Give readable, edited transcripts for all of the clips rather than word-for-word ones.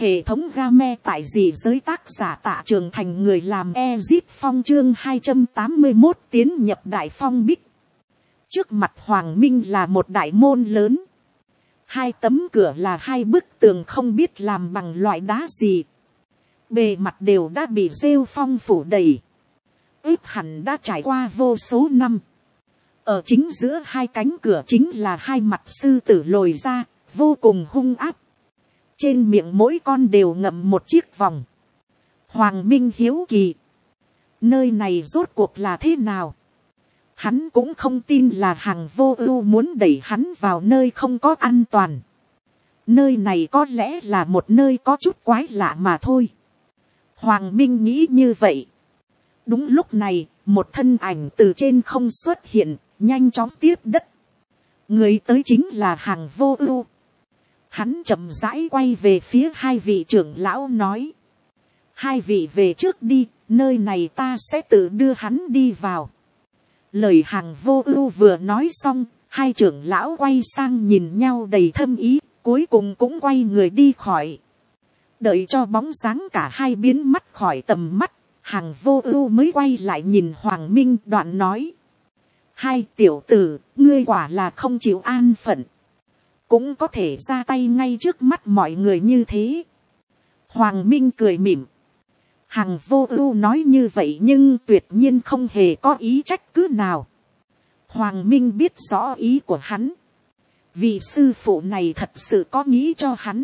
Hệ thống game tại dị giới, tác giả Tạ Trường Thành, người làm Ezip Phong, chương 281 tiến nhập Đại Phong Bích. Trước mặt Hoàng Minh là một đại môn lớn. Hai tấm cửa là hai bức tường không biết làm bằng loại đá gì. Bề mặt đều đã bị rêu phong phủ đầy. Ít hẳn đã trải qua vô số năm. Ở chính giữa hai cánh cửa chính là hai mặt sư tử lồi ra, vô cùng hung áp. Trên miệng mỗi con đều ngậm một chiếc vòng. Hoàng Minh hiếu kỳ. Nơi này rốt cuộc là thế nào? Hắn cũng không tin là Hằng Vô Ưu muốn đẩy hắn vào nơi không có an toàn. Nơi này có lẽ là một nơi có chút quái lạ mà thôi. Hoàng Minh nghĩ như vậy. Đúng lúc này, một thân ảnh từ trên không xuất hiện, nhanh chóng tiếp đất. Người tới chính là Hằng Vô Ưu. Hắn chậm rãi quay về phía hai vị trưởng lão nói. Hai vị về trước đi, nơi này ta sẽ tự đưa hắn đi vào. Lời Hằng Vô Ưu vừa nói xong, hai trưởng lão quay sang nhìn nhau đầy thâm ý, cuối cùng cũng quay người đi khỏi. Đợi cho bóng dáng cả hai biến mất khỏi tầm mắt, Hằng Vô Ưu mới quay lại nhìn Hoàng Minh, đoạn nói. Hai tiểu tử, ngươi quả là không chịu an phận. Cũng có thể ra tay ngay trước mắt mọi người như thế. Hoàng Minh cười mỉm. Hằng Vô Ưu nói như vậy nhưng tuyệt nhiên không hề có ý trách cứ nào. Hoàng Minh biết rõ ý của hắn. Vị sư phụ này thật sự có nghĩ cho hắn.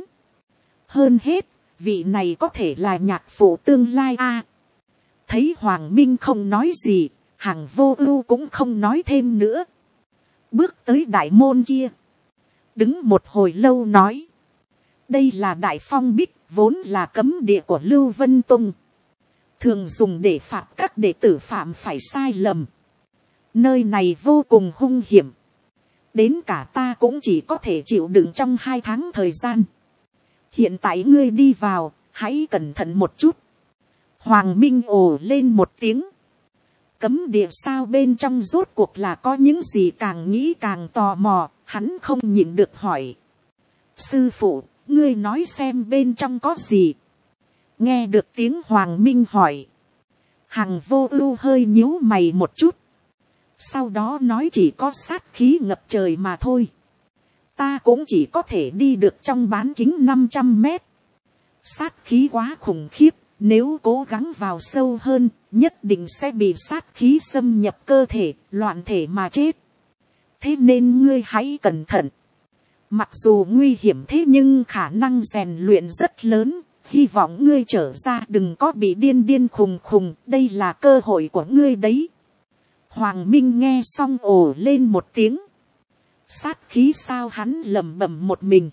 Hơn hết, vị này có thể là nhạc phụ tương lai a. Thấy Hoàng Minh không nói gì, Hằng Vô Ưu cũng không nói thêm nữa. Bước tới đại môn kia. Đứng một hồi lâu nói. Đây là Đại Phong Bích, vốn là cấm địa của Lưu Vân Tông. Thường dùng để phạt các đệ tử phạm phải sai lầm. Nơi này vô cùng hung hiểm. Đến cả ta cũng chỉ có thể chịu đựng trong 2 tháng thời gian. Hiện tại ngươi đi vào, hãy cẩn thận một chút. Hoàng Minh ồ lên một tiếng. Cấm địa sao, bên trong rốt cuộc là có những gì, càng nghĩ càng tò mò, hắn không nhịn được hỏi. Sư phụ, ngươi nói xem bên trong có gì? Nghe được tiếng Hoàng Minh hỏi. Hằng Vô Ưu hơi nhíu mày một chút. Sau đó nói chỉ có sát khí ngập trời mà thôi. Ta cũng chỉ có thể đi được trong bán kính 500 mét. Sát khí quá khủng khiếp. Nếu cố gắng vào sâu hơn, nhất định sẽ bị sát khí xâm nhập cơ thể, loạn thể mà chết. Thế nên ngươi hãy cẩn thận. Mặc dù nguy hiểm thế nhưng khả năng rèn luyện rất lớn. Hy vọng ngươi trở ra đừng có bị điên khùng khùng. Đây là cơ hội của ngươi đấy. Hoàng Minh nghe xong ồ lên một tiếng. Sát khí sao, hắn lẩm bẩm một mình.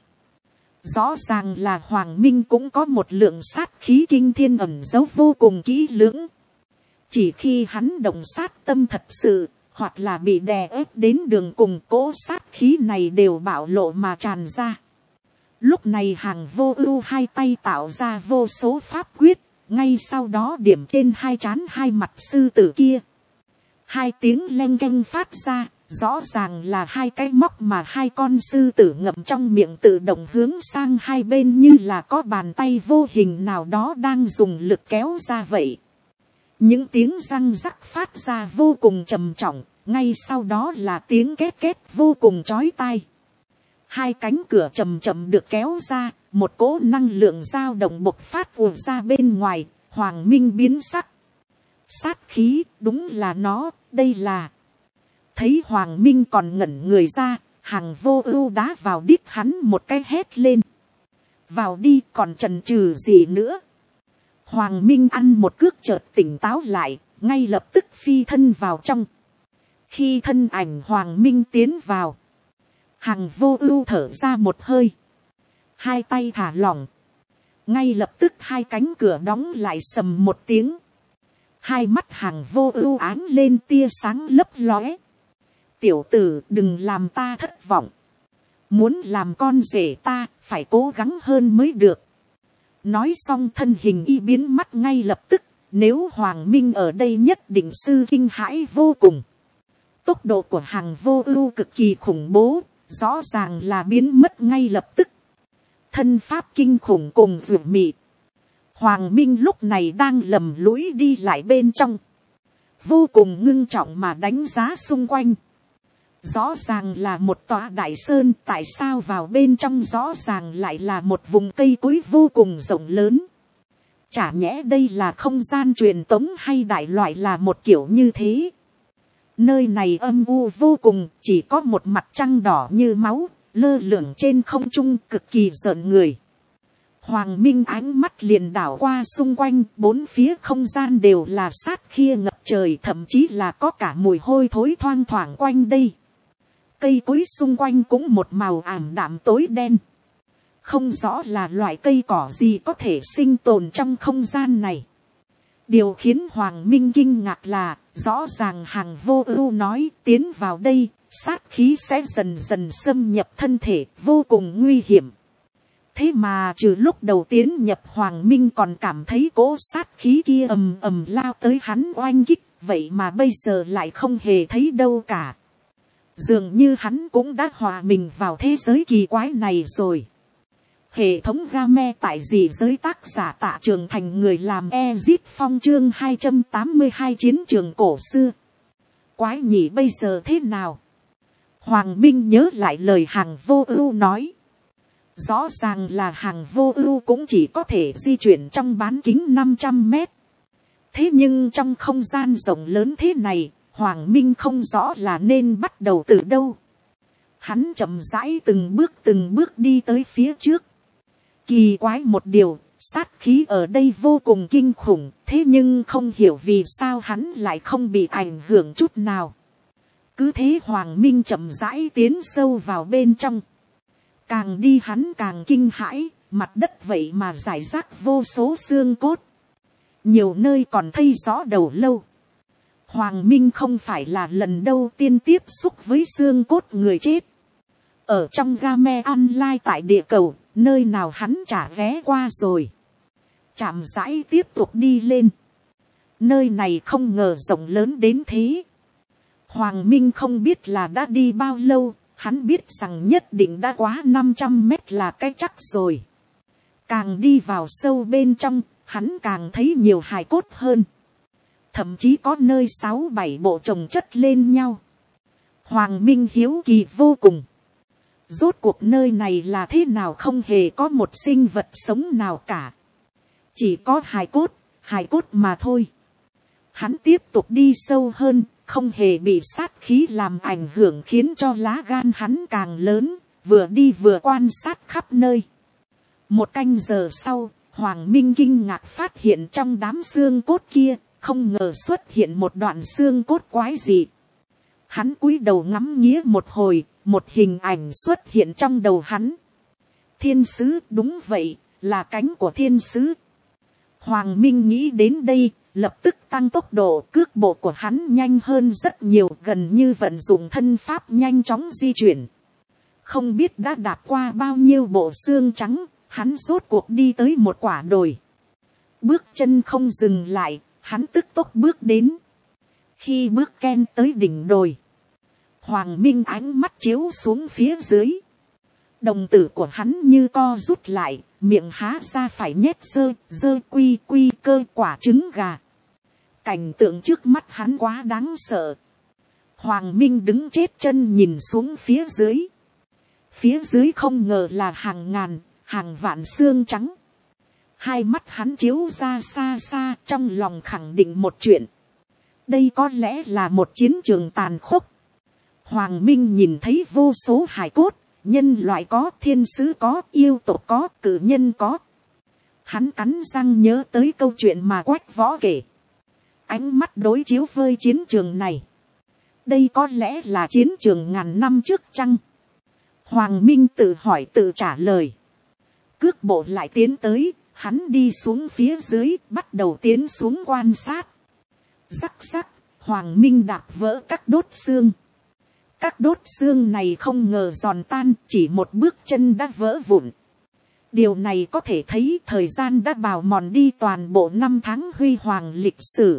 Rõ ràng là Hoàng Minh cũng có một lượng sát khí kinh thiên ẩn giấu vô cùng kỹ lưỡng. Chỉ khi hắn động sát tâm thật sự, hoặc là bị đè ép đến đường cùng, cỗ sát khí này đều bạo lộ mà tràn ra. Lúc này Hằng Vô Ưu hai tay tạo ra vô số pháp quyết, ngay sau đó điểm trên hai trán hai mặt sư tử kia. Hai tiếng leng keng phát ra. Rõ ràng là hai cái móc mà hai con sư tử ngậm trong miệng tự động hướng sang hai bên, như là có bàn tay vô hình nào đó đang dùng lực kéo ra vậy. Những tiếng răng rắc phát ra vô cùng trầm trọng, ngay sau đó là tiếng két két vô cùng chói tai. Hai cánh cửa chậm chậm được kéo ra, một cỗ năng lượng dao động bộc phát ùa ra bên ngoài. Hoàng Minh biến sắc. Sát khí, đúng là nó, đây là... Thấy Hoàng Minh còn ngẩn người ra, Hằng Vô Ưu đá vào đít hắn một cái, hét lên. Vào đi, còn chần chừ gì nữa. Hoàng Minh ăn một cước chợt tỉnh táo lại, ngay lập tức phi thân vào trong. Khi thân ảnh Hoàng Minh tiến vào, Hằng Vô Ưu thở ra một hơi. Hai tay thả lỏng. Ngay lập tức hai cánh cửa đóng lại sầm một tiếng. Hai mắt Hằng Vô Ưu ánh lên tia sáng lấp lóe. Tiểu tử, đừng làm ta thất vọng. Muốn làm con rể ta, phải cố gắng hơn mới được. Nói xong thân hình y biến mất ngay lập tức. Nếu Hoàng Minh ở đây nhất định sư kinh hãi vô cùng. Tốc độ của Hằng Vô Ưu cực kỳ khủng bố. Rõ ràng là biến mất ngay lập tức. thân pháp kinh khủng cùng dữ mị. Hoàng Minh lúc này đang lầm lũi đi lại bên trong, vô cùng ngưng trọng mà đánh giá xung quanh. Rõ ràng là một tòa đại sơn, tại sao vào bên trong rõ ràng lại là một vùng cây cối vô cùng rộng lớn. Chả nhẽ đây là không gian truyền tống hay đại loại là một kiểu như thế. Nơi này âm u vô cùng, chỉ có một mặt trăng đỏ như máu, lơ lửng trên không trung, cực kỳ rợn người. Hoàng Minh ánh mắt liền đảo qua xung quanh, bốn phía không gian đều là sát khí ngập trời, thậm chí là có cả mùi hôi thối thoang thoảng quanh đây. Cây cối xung quanh cũng một màu ảm đạm tối đen. Không rõ là loại cây cỏ gì có thể sinh tồn trong không gian này. Điều khiến Hoàng Minh kinh ngạc là, rõ ràng Hàng Vô Ưu nói tiến vào đây, sát khí sẽ dần dần xâm nhập thân thể, vô cùng nguy hiểm. Thế mà trừ lúc đầu tiến nhập Hoàng Minh còn cảm thấy cỗ sát khí kia ầm ầm lao tới hắn oanh kích, vậy mà bây giờ lại không hề thấy đâu cả. Dường như hắn cũng đã hòa mình vào thế giới kỳ quái này rồi. Hệ thống game tại dị giới, tác giả Tạ Trường Thành, người làm Ezit Phong, chương 282 chiến trường cổ xưa. Quái nhỉ, bây giờ thế nào? Hoàng Minh nhớ lại lời Hàng Vô Ưu nói. Rõ ràng là Hàng Vô Ưu cũng chỉ có thể di chuyển trong bán kính 500 mét. Thế nhưng trong không gian rộng lớn thế này, Hoàng Minh không rõ là nên bắt đầu từ đâu. Hắn chậm rãi từng bước đi tới phía trước. Kỳ quái một điều, sát khí ở đây vô cùng kinh khủng, thế nhưng không hiểu vì sao hắn lại không bị ảnh hưởng chút nào. Cứ thế Hoàng Minh chậm rãi tiến sâu vào bên trong. Càng đi hắn càng kinh hãi, mặt đất vậy mà rải rác vô số xương cốt. Nhiều nơi còn thấy rõ đầu lâu. Hoàng Minh không phải là lần đầu tiên tiếp xúc với xương cốt người chết. Ở trong game online tại địa cầu, nơi nào hắn chả ghé qua rồi. Chạm rãi tiếp tục đi lên. Nơi này không ngờ rộng lớn đến thế. Hoàng Minh không biết là đã đi bao lâu, hắn biết rằng nhất định đã quá 500 mét là cái chắc rồi. Càng đi vào sâu bên trong, hắn càng thấy nhiều hài cốt hơn. Thậm chí có nơi 6-7 bộ chồng chất lên nhau. Hoàng Minh hiếu kỳ vô cùng. Rốt cuộc nơi này là thế nào, không hề có một sinh vật sống nào cả. Chỉ có hài cốt mà thôi. Hắn tiếp tục đi sâu hơn, không hề bị sát khí làm ảnh hưởng, khiến cho lá gan hắn càng lớn, vừa đi vừa quan sát khắp nơi. Một canh giờ sau, Hoàng Minh kinh ngạc phát hiện trong đám xương cốt kia, không ngờ xuất hiện một đoạn xương cốt quái dị. Hắn cúi đầu ngắm nghía một hồi, một hình ảnh xuất hiện trong đầu hắn. Thiên sứ, đúng vậy, là cánh của thiên sứ. Hoàng Minh nghĩ đến đây, lập tức tăng tốc độ, cước bộ của hắn nhanh hơn rất nhiều, gần như vận dụng thân pháp nhanh chóng di chuyển. Không biết đã đạp qua bao nhiêu bộ xương trắng, hắn rốt cuộc đi tới một quả đồi. Bước chân không dừng lại, hắn tức tốc bước đến. Khi bước ken tới đỉnh đồi, Hoàng Minh ánh mắt chiếu xuống phía dưới. Đồng tử của hắn như co rút lại, miệng há ra phải nhét dơ quy cơ quả trứng gà. Cảnh tượng trước mắt hắn quá đáng sợ. Hoàng Minh đứng chết chân nhìn xuống phía dưới. Phía dưới không ngờ là hàng ngàn, hàng vạn xương trắng. Hai mắt hắn chiếu ra xa xa, trong lòng khẳng định một chuyện. Đây có lẽ là một chiến trường tàn khốc. Hoàng Minh nhìn thấy vô số hài cốt, nhân loại có, thiên sứ có, yêu tộc có, cử nhân có. Hắn cắn răng nhớ tới câu chuyện mà Quách Võ kể. Ánh mắt đối chiếu với chiến trường này. Đây có lẽ là chiến trường ngàn năm trước chăng? Hoàng Minh tự hỏi tự trả lời. Cước bộ lại tiến tới, hắn đi xuống phía dưới, bắt đầu tiến xuống quan sát. Rắc rắc, Hoàng Minh đạp vỡ các đốt xương. Các đốt xương này không ngờ giòn tan, chỉ một bước chân đã vỡ vụn. Điều này có thể thấy thời gian đã bào mòn đi toàn bộ năm tháng huy hoàng lịch sử.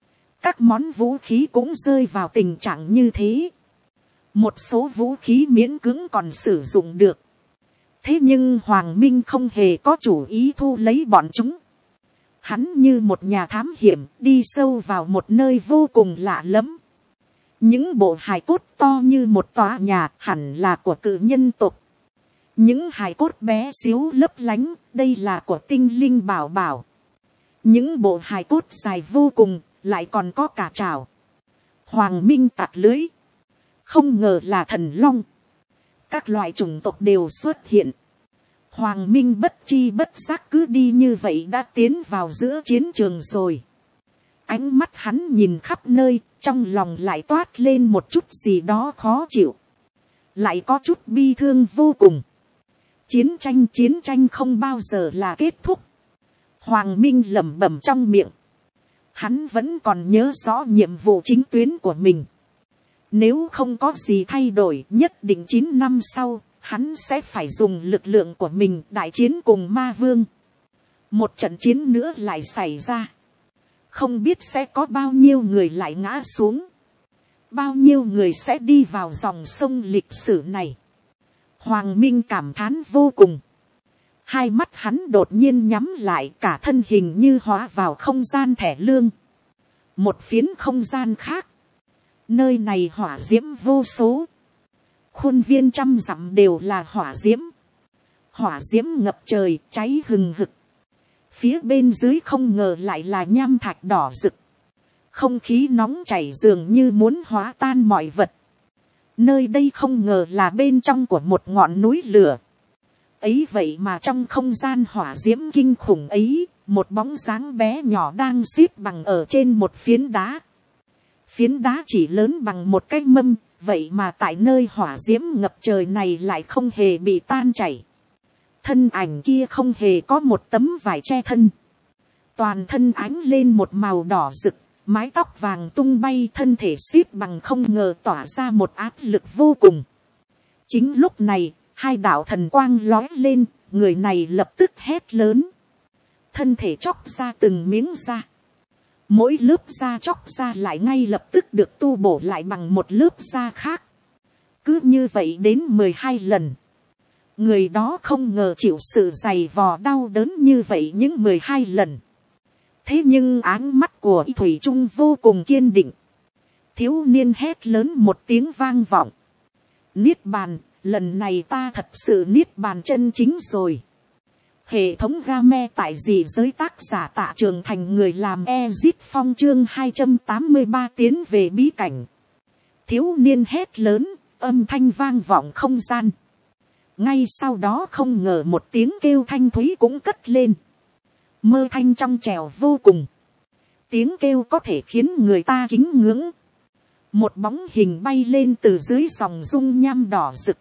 Các món vũ khí cũng rơi vào tình trạng như thế. Một số vũ khí miễn cưỡng còn sử dụng được. Thế nhưng Hoàng Minh không hề có chủ ý thu lấy bọn chúng. Hắn như một nhà thám hiểm đi sâu vào một nơi vô cùng lạ lẫm. Những bộ hài cốt to như một tòa nhà hẳn là của cự nhân tộc. Những hài cốt bé xíu lấp lánh, đây là của tinh linh bảo bảo. Những bộ hài cốt dài vô cùng, lại còn có cả trảo. Hoàng Minh tạt lưới. Không ngờ là thần long. Các loại chủng tộc đều xuất hiện. Hoàng Minh bất chi bất giác cứ đi như vậy đã tiến vào giữa chiến trường rồi. Ánh mắt hắn nhìn khắp nơi, trong lòng lại toát lên một chút gì đó khó chịu. Lại có chút bi thương vô cùng. Chiến tranh không bao giờ là kết thúc. Hoàng Minh lẩm bẩm trong miệng. Hắn vẫn còn nhớ rõ nhiệm vụ chính tuyến của mình. Nếu không có gì thay đổi, nhất định 9 năm sau, hắn sẽ phải dùng lực lượng của mình đại chiến cùng ma vương. Một trận chiến nữa lại xảy ra. Không biết sẽ có bao nhiêu người lại ngã xuống. Bao nhiêu người sẽ đi vào dòng sông lịch sử này. Hoàng Minh cảm thán vô cùng. Hai mắt hắn đột nhiên nhắm lại, cả thân hình như hóa vào không gian thẻ lương. Một phiến không gian khác. Nơi này hỏa diễm vô số. Khuôn viên trăm dặm đều là hỏa diễm. Hỏa diễm ngập trời, cháy hừng hực. Phía bên dưới không ngờ lại là nham thạch đỏ rực. Không khí nóng chảy dường như muốn hóa tan mọi vật. Nơi đây không ngờ là bên trong của một ngọn núi lửa. Ấy vậy mà trong không gian hỏa diễm kinh khủng ấy, một bóng dáng bé nhỏ đang xếp bằng ở trên một phiến đá. Phiến đá chỉ lớn bằng một cái mâm, vậy mà tại nơi hỏa diễm ngập trời này lại không hề bị tan chảy. Thân ảnh kia không hề có một tấm vải che thân. Toàn thân ánh lên một màu đỏ rực, mái tóc vàng tung bay, thân thể xếp bằng không ngờ tỏa ra một áp lực vô cùng. Chính lúc này, hai đạo thần quang lóe lên, người này lập tức hét lớn. Thân thể chóc ra từng miếng da. Mỗi lớp da chóc ra lại ngay lập tức được tu bổ lại bằng một lớp da khác. Cứ như vậy đến 12 lần. Người đó không ngờ chịu sự dày vò đau đớn như vậy những 12 lần. Thế nhưng áng mắt của Thủy Trung vô cùng kiên định. Thiếu niên hét lớn một tiếng vang vọng. Niết bàn, lần này ta thật sự niết bàn chân chính rồi. Hệ thống game tại dị giới, tác giả Tạ Trường Thành, người làm Ezit Phong, chương 283 tiến về bí cảnh. Thiếu niên hét lớn, âm thanh vang vọng không gian. Ngay sau đó không ngờ một tiếng kêu thanh thúy cũng cất lên. Mơ thanh trong trẻo vô cùng. Tiếng kêu có thể khiến người ta kính ngưỡng. Một bóng hình bay lên từ dưới dòng dung nham đỏ rực.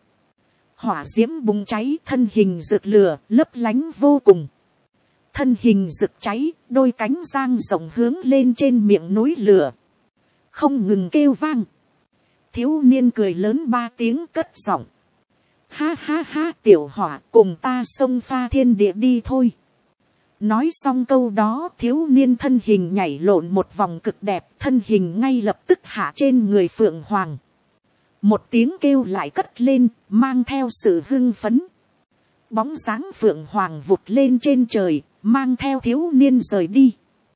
Hỏa diễm bùng cháy, thân hình rực lửa, lấp lánh vô cùng. Thân hình rực cháy, đôi cánh dang rộng hướng lên trên miệng núi lửa. Không ngừng kêu vang. Thiếu niên cười lớn 3 tiếng cất giọng. Ha ha ha, tiểu hỏa, cùng ta xông pha thiên địa đi thôi. Nói xong câu đó, thiếu niên thân hình nhảy lộn một vòng cực đẹp, thân hình ngay lập tức hạ trên người Phượng Hoàng. Một tiếng kêu lại cất lên, mang theo sự hưng phấn. Bóng dáng Phượng Hoàng vụt lên trên trời, mang theo thiếu niên rời đi.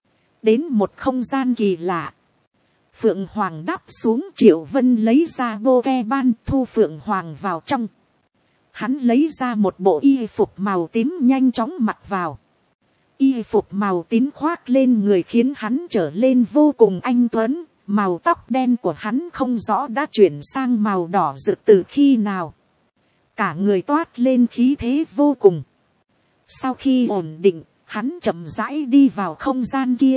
Đến một không gian kỳ lạ. Phượng Hoàng đáp xuống, Triệu Vân lấy ra bô ke ban, thu Phượng Hoàng vào trong. Hắn lấy ra một bộ y phục màu tím nhanh chóng mặc vào. Y phục màu tím khoác lên người khiến hắn trở lên vô cùng anh tuấn. Màu tóc đen của hắn không rõ đã chuyển sang màu đỏ rực từ khi nào. Cả người toát lên khí thế vô cùng. Sau khi ổn định, hắn chậm rãi đi vào không gian kia.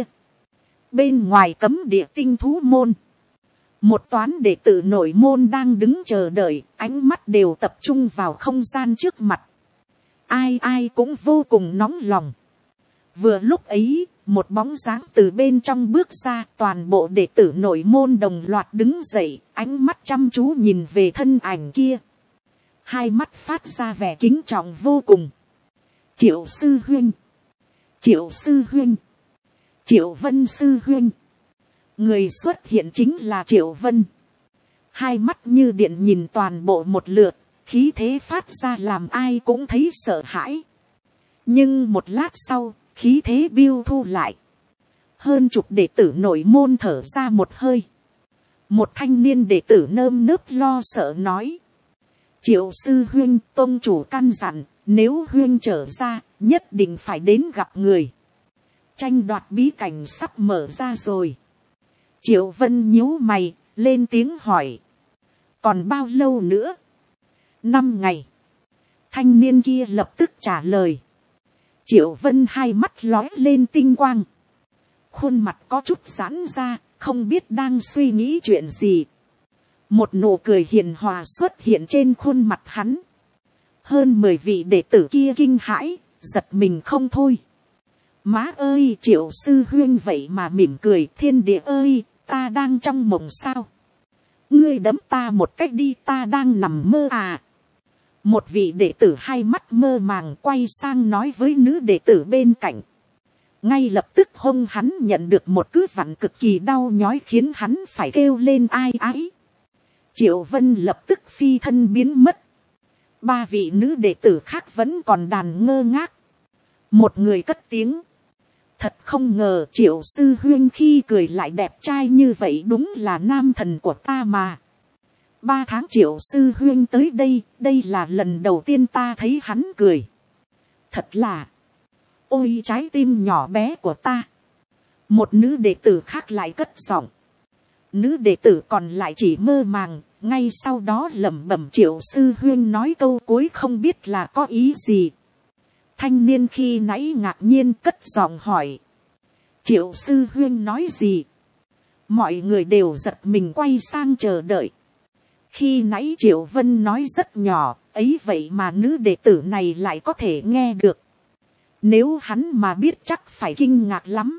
Bên ngoài cấm địa tinh thú môn. Một toán đệ tử nội môn đang đứng chờ đợi, ánh mắt đều tập trung vào không gian trước mặt. Ai ai cũng vô cùng nóng lòng. Vừa lúc ấy, một bóng dáng từ bên trong bước ra, toàn bộ đệ tử nội môn đồng loạt đứng dậy, ánh mắt chăm chú nhìn về thân ảnh kia. Hai mắt phát ra vẻ kính trọng vô cùng. Triệu sư huynh, Triệu sư huynh, Triệu Vân sư huynh. Người xuất hiện chính là Triệu Vân. Hai mắt như điện nhìn toàn bộ một lượt, khí thế phát ra làm ai cũng thấy sợ hãi. Nhưng một lát sau, khí thế biêu thu lại. Hơn chục đệ tử nội môn thở ra một hơi. Một thanh niên đệ tử nơm nớp lo sợ nói: Triệu sư huynh, tôn chủ căn dặn, nếu huynh trở ra, nhất định phải đến gặp người. Tranh đoạt bí cảnh sắp mở ra rồi. Triệu Vân nhíu mày, lên tiếng hỏi: Còn bao lâu nữa? 5 ngày. Thanh niên kia lập tức trả lời. Triệu Vân hai mắt lóe lên tinh quang. Khuôn mặt có chút giãn ra, không biết đang suy nghĩ chuyện gì. Một nụ cười hiền hòa xuất hiện trên khuôn mặt hắn. Hơn 10 vị đệ tử kia kinh hãi, giật mình không thôi. Má ơi, Triệu sư huynh vậy mà mỉm cười. Thiên địa ơi, ta đang trong mộng sao? Ngươi đấm ta một cách đi, ta đang nằm mơ à? Một vị đệ tử hai mắt mơ màng quay sang nói với nữ đệ tử bên cạnh. Ngay lập tức hông hắn nhận được một cú vặn cực kỳ đau nhói khiến hắn phải kêu lên ai ái. Triệu Vân lập tức phi thân biến mất. 3 vị nữ đệ tử khác vẫn còn đàn ngơ ngác. Một người cất tiếng: Thật không ngờ Triệu sư huynh khi cười lại đẹp trai như vậy, đúng là nam thần của ta mà. 3 tháng Triệu sư huynh tới đây, đây là lần đầu tiên ta thấy hắn cười. Thật là, ôi trái tim nhỏ bé của ta. Một nữ đệ tử khác lại cất giọng. Nữ đệ tử còn lại chỉ mơ màng, ngay sau đó lẩm bẩm Triệu sư huynh nói câu cuối không biết là có ý gì. Thanh niên khi nãy ngạc nhiên cất giọng hỏi: Triệu sư huynh nói gì? Mọi người đều giật mình quay sang chờ đợi. Khi nãy Triệu Vân nói rất nhỏ, ấy vậy mà nữ đệ tử này lại có thể nghe được. Nếu hắn mà biết chắc phải kinh ngạc lắm.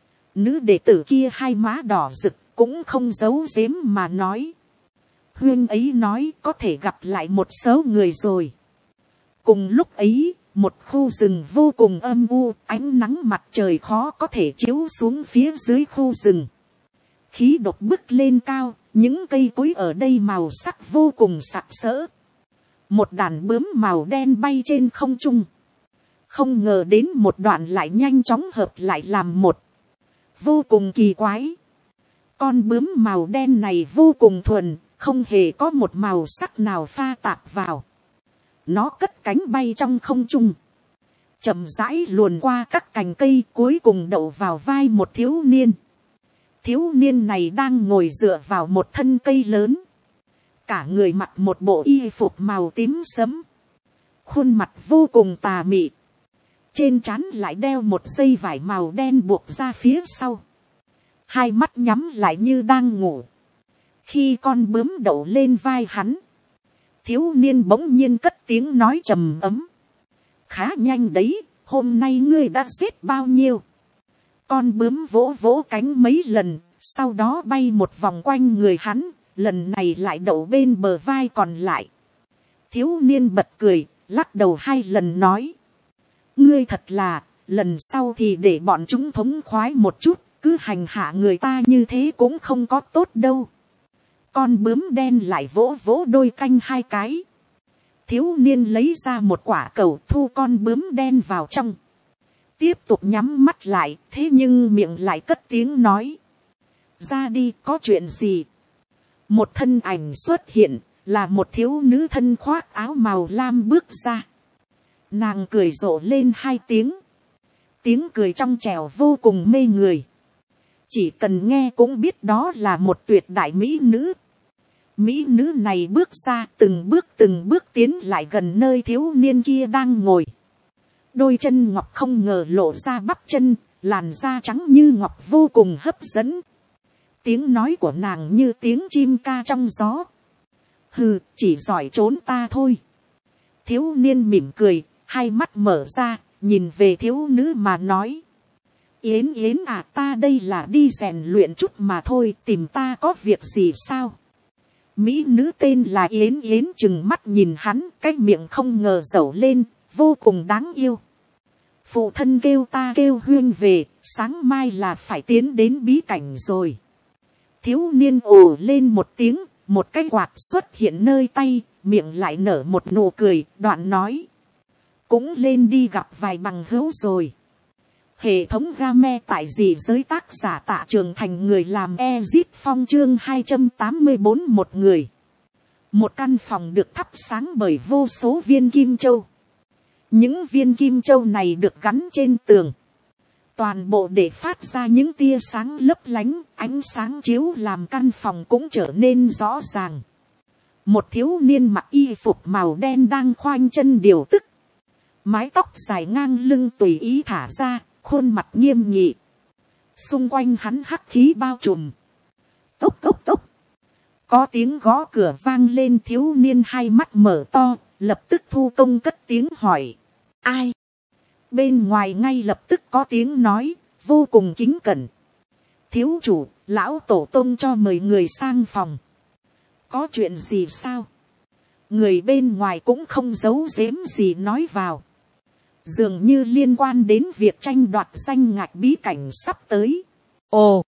Nữ đệ tử kia hai má đỏ rực, cũng không giấu giếm mà nói: Huynh ấy nói có thể gặp lại một số người rồi. Cùng lúc ấy, một khu rừng vô cùng âm u, ánh nắng mặt trời khó có thể chiếu xuống phía dưới khu rừng. Khí độc bức lên cao, những cây cối ở đây màu sắc vô cùng sặc sỡ. Một đàn bướm màu đen bay trên không trung. Không ngờ đến một đoạn lại nhanh chóng hợp lại làm một. Vô cùng kỳ quái. Con bướm màu đen này vô cùng thuần, không hề có một màu sắc nào pha tạp vào. Nó cất cánh bay trong không trung, chậm rãi luồn qua các cành cây, cuối cùng đậu vào vai một thiếu niên. Thiếu niên này đang ngồi dựa vào một thân cây lớn. Cả người mặc một bộ y phục màu tím sẫm. Khuôn mặt vô cùng tà mị. Trên trán lại đeo một dây vải màu đen buộc ra phía sau. Hai mắt nhắm lại như đang ngủ. Khi con bướm đậu lên vai hắn, thiếu niên bỗng nhiên cất tiếng nói trầm ấm: Khá nhanh đấy, hôm nay ngươi đã giết bao nhiêu? Con bướm vỗ vỗ cánh mấy lần, sau đó bay một vòng quanh người hắn, lần này lại đậu bên bờ vai còn lại. Thiếu niên bật cười, lắc đầu 2 lần nói: Ngươi thật là, lần sau thì để bọn chúng thống khoái một chút, cứ hành hạ người ta như thế cũng không có tốt đâu. Con bướm đen lại vỗ vỗ đôi cánh 2 cái. Thiếu niên lấy ra một quả cầu, thu con bướm đen vào trong. Tiếp tục nhắm mắt lại, thế nhưng miệng lại cất tiếng nói: Ra đi, có chuyện gì? Một thân ảnh xuất hiện, là một thiếu nữ thân khoác áo màu lam bước ra. Nàng cười rộ lên 2 tiếng. Tiếng cười trong trẻo vô cùng mê người. Chỉ cần nghe cũng biết đó là một tuyệt đại mỹ nữ. Mỹ nữ này bước ra, từng bước tiến lại gần nơi thiếu niên kia đang ngồi. Đôi chân ngọc không ngờ lộ ra bắp chân, làn da trắng như ngọc vô cùng hấp dẫn. Tiếng nói của nàng như tiếng chim ca trong gió. Hừ, chỉ giỏi trốn ta thôi. Thiếu niên mỉm cười, 2 mắt mở ra, nhìn về thiếu nữ mà nói: Yến Yến à, ta đây là đi rèn luyện chút mà thôi, tìm ta có việc gì sao? Mỹ nữ tên là Yến Yến chừng mắt nhìn hắn, cái miệng không ngờ dẩu lên, vô cùng đáng yêu. Phụ thân kêu ta kêu Huyên về, sáng mai là phải tiến đến bí cảnh rồi. Thiếu niên ồ lên một tiếng, một cái quạt xuất hiện nơi tay, miệng lại nở một nụ cười, đoạn nói. Cũng lên đi gặp vài bằng hữu rồi. Hệ thống game tại gì giới tác giả Tạ Trường Thành người làm Exit Phong chương 284 một người. Một căn phòng được thắp sáng bởi vô số viên kim châu. Những viên kim châu này được gắn trên tường. Toàn bộ để phát ra những tia sáng lấp lánh, ánh sáng chiếu làm căn phòng cũng trở nên rõ ràng. Một thiếu niên mặc y phục màu đen đang khoanh chân điều tức. Mái tóc dài ngang lưng tùy ý thả ra, khuôn mặt nghiêm nghị. Xung quanh hắn hắc khí bao trùm. Cốc cốc cốc. Có tiếng gõ cửa vang lên, thiếu niên hai mắt mở to, lập tức thu công cất tiếng hỏi. Ai? Bên ngoài ngay lập tức có tiếng nói, vô cùng kính cẩn. Thiếu chủ, lão tổ tông cho mời người sang phòng. Có chuyện gì sao? Người bên ngoài cũng không giấu giếm gì nói vào. Dường như liên quan đến việc tranh đoạt danh ngạch bí cảnh sắp tới. Ồ!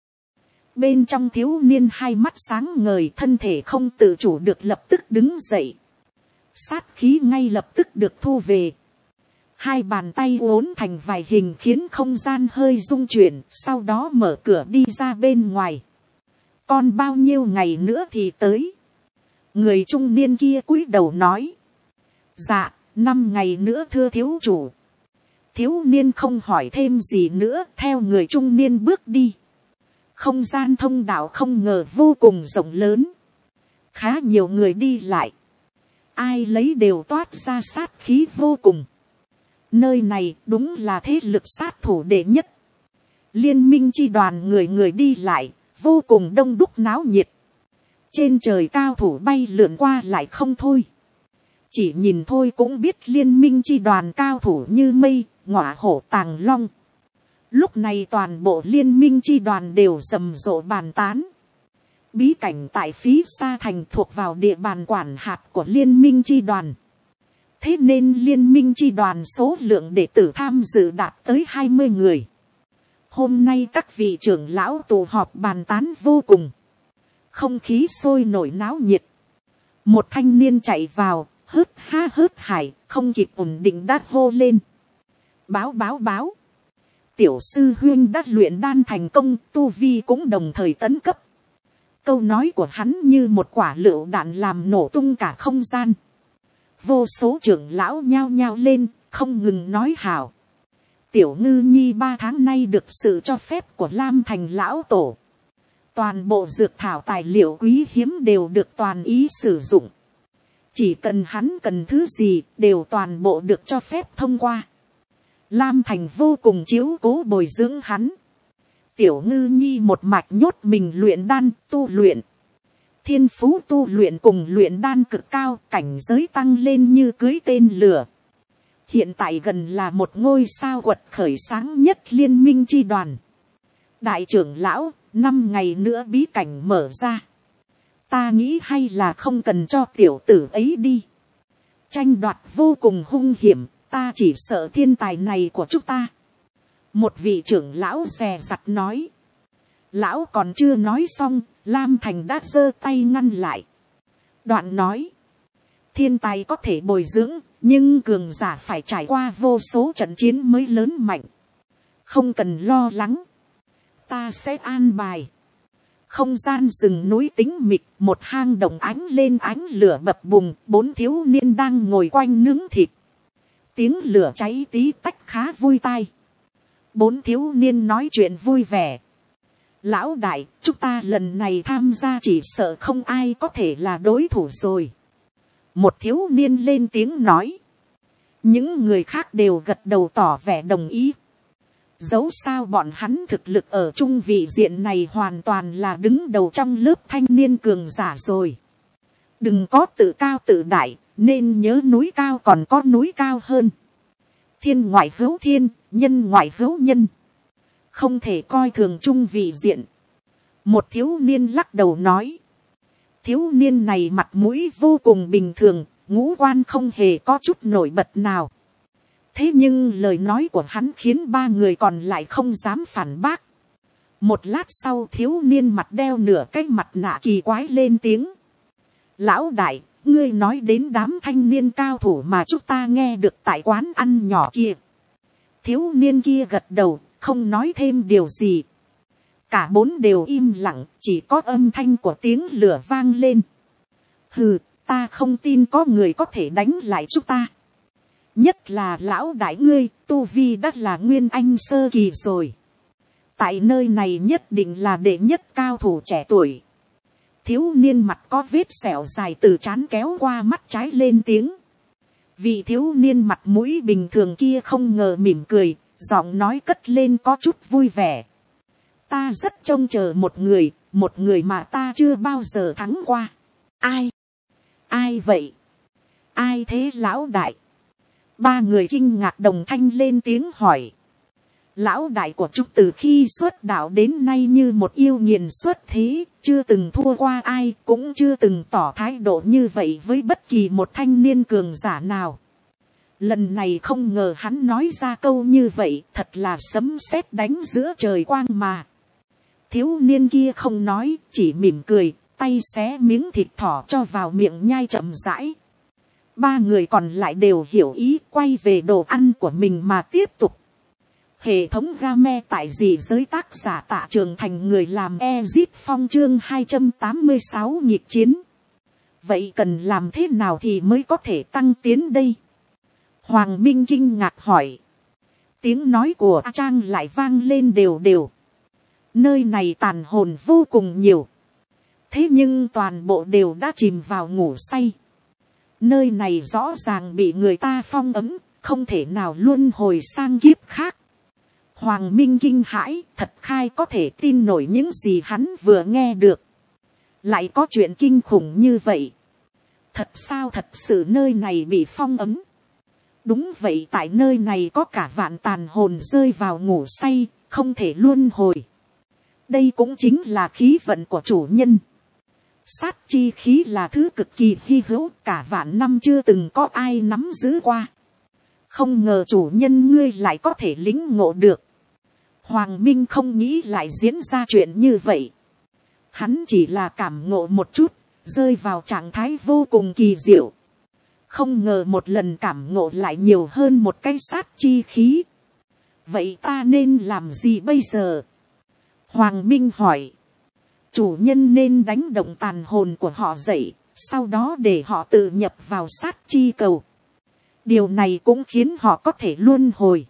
Bên trong thiếu niên hai mắt sáng ngời, thân thể không tự chủ được lập tức đứng dậy. Sát khí ngay lập tức được thu về. Hai bàn tay uốn thành vài hình khiến không gian hơi rung chuyển, sau đó mở cửa đi ra bên ngoài. Còn bao nhiêu ngày nữa thì tới? Người trung niên kia cúi đầu nói. Dạ, 5 ngày nữa thưa thiếu chủ. Thiếu niên không hỏi thêm gì nữa, theo người trung niên bước đi. Không gian thông đạo không ngờ vô cùng rộng lớn. Khá nhiều người đi lại. Ai lấy đều toát ra sát khí vô cùng. Nơi này đúng là thế lực sát thủ đệ nhất. Liên minh chi đoàn người người đi lại, vô cùng đông đúc náo nhiệt. Trên trời cao thủ bay lượn qua lại không thôi. Chỉ nhìn thôi cũng biết liên minh chi đoàn cao thủ như mây, ngọa hổ tàng long. Lúc này toàn bộ liên minh chi đoàn đều rầm rộ bàn tán. Bí cảnh tại phía xa thành thuộc vào địa bàn quản hạt của liên minh chi đoàn. Thế nên liên minh chi đoàn số lượng đệ tử tham dự đạt tới 20 người. Hôm nay các vị trưởng lão tụ họp bàn tán vô cùng. Không khí sôi nổi náo nhiệt. Một thanh niên chạy vào, hớt ha hớt hải, không kịp ổn định đã hô lên. Báo. Tiểu sư huynh đã luyện đan thành công, tu vi cũng đồng thời tấn cấp. Câu nói của hắn như một quả lựu đạn làm nổ tung cả không gian. Vô số trưởng lão nhao nhao lên, không ngừng nói hào. Tiểu ngư nhi 3 tháng nay được sự cho phép của Lam Thành lão tổ. Toàn bộ dược thảo tài liệu quý hiếm đều được toàn ý sử dụng. Chỉ cần hắn cần thứ gì đều toàn bộ được cho phép thông qua. Lam Thành vô cùng chiếu cố bồi dưỡng hắn. Tiểu ngư nhi một mạch nhốt mình luyện đan tu luyện. Thiên phú tu luyện cùng luyện đan cực cao, cảnh giới tăng lên như cưới tên lửa. Hiện tại gần là một ngôi sao quật khởi sáng nhất liên minh chi đoàn. Đại trưởng lão, 5 ngày nữa bí cảnh mở ra. Ta nghĩ hay là không cần cho tiểu tử ấy đi. Tranh đoạt vô cùng hung hiểm, ta chỉ sợ thiên tài này của chúng ta. Một vị trưởng lão dè dặt nói. Lão còn chưa nói xong, Lam Thành đã giơ tay ngăn lại. Đoạn nói. Thiên tài có thể bồi dưỡng, nhưng cường giả phải trải qua vô số trận chiến mới lớn mạnh. Không cần lo lắng. Ta sẽ an bài. Không gian rừng núi tĩnh mịch, một hang động ánh lên ánh lửa bập bùng, 4 thiếu niên đang ngồi quanh nướng thịt. Tiếng lửa cháy tí tách khá vui tai. 4 thiếu niên nói chuyện vui vẻ. Lão đại, chúng ta lần này tham gia chỉ sợ không ai có thể là đối thủ rồi. Một thiếu niên lên tiếng nói. Những người khác đều gật đầu tỏ vẻ đồng ý. Dẫu sao bọn hắn thực lực ở trung vị diện này hoàn toàn là đứng đầu trong lớp thanh niên cường giả rồi. Đừng có tự cao tự đại, nên nhớ núi cao còn có núi cao hơn. Thiên ngoại hữu thiên, nhân ngoại hữu nhân. Không thể coi thường trung vị diện. Một thiếu niên lắc đầu nói. Thiếu niên này mặt mũi vô cùng bình thường, ngũ quan không hề có chút nổi bật nào. Thế nhưng lời nói của hắn khiến 3 người còn lại không dám phản bác. Một lát sau thiếu niên mặt đeo nửa cái mặt nạ kỳ quái lên tiếng. Lão đại, ngươi nói đến đám thanh niên cao thủ mà chúng ta nghe được tại quán ăn nhỏ kia. Thiếu niên kia gật đầu, không nói thêm điều gì. Cả bốn đều im lặng, chỉ có âm thanh của tiếng lửa vang lên. Hừ, ta không tin có người có thể đánh lại chúng ta. Nhất là lão đại ngươi, tu vi đã là nguyên anh sơ kỳ rồi. Tại nơi này nhất định là đệ nhất cao thủ trẻ tuổi. Thiếu niên mặt có vết sẹo dài từ trán kéo qua mắt trái lên tiếng. Vị thiếu niên mặt mũi bình thường kia không ngờ mỉm cười, giọng nói cất lên có chút vui vẻ. Ta rất trông chờ một người mà ta chưa bao giờ thắng qua. Ai? Ai vậy? Ai thế lão đại? Ba người kinh ngạc đồng thanh lên tiếng hỏi. Lão đại của chúng từ khi xuất đạo đến nay như một yêu nghiền xuất thế, chưa từng thua qua ai, cũng chưa từng tỏ thái độ như vậy với bất kỳ một thanh niên cường giả nào. Lần này không ngờ hắn nói ra câu như vậy, thật là sấm sét đánh giữa trời quang mà. Thiếu niên kia không nói, chỉ mỉm cười, tay xé miếng thịt thỏ cho vào miệng nhai chậm rãi. Ba người còn lại đều hiểu ý, quay về đồ ăn của mình mà tiếp tục. Hệ thống game tại gì giới tác giả Tạ Trường Thành người làm Ezit Phong chương 286 nghịch chiến. Vậy cần làm thế nào thì mới có thể tăng tiến đây? Hoàng Minh kinh ngạc hỏi. Tiếng nói của A Trang lại vang lên đều đều. Nơi này tàn hồn vô cùng nhiều. Thế nhưng toàn bộ đều đã chìm vào ngủ say. Nơi này rõ ràng bị người ta phong ấn, không thể nào luân hồi sang kiếp khác. Hoàng Minh kinh hãi, thật khai có thể tin nổi những gì hắn vừa nghe được. Lại có chuyện kinh khủng như vậy. Thật sao thật sự nơi này bị phong ấn. Đúng vậy, tại nơi này có cả vạn tàn hồn rơi vào ngủ say, không thể luân hồi. Đây cũng chính là khí vận của chủ nhân. Sát chi khí là thứ cực kỳ hy hữu, cả vạn năm chưa từng có ai nắm giữ qua. Không ngờ chủ nhân ngươi lại có thể lĩnh ngộ được. Hoàng Minh không nghĩ lại diễn ra chuyện như vậy. Hắn chỉ là cảm ngộ một chút, rơi vào trạng thái vô cùng kỳ diệu. Không ngờ một lần cảm ngộ lại nhiều hơn một cái sát chi khí. Vậy ta nên làm gì bây giờ? Hoàng Minh hỏi. Chủ nhân nên đánh động tàn hồn của họ dậy, sau đó để họ tự nhập vào sát chi cầu. Điều này cũng khiến họ có thể luân hồi.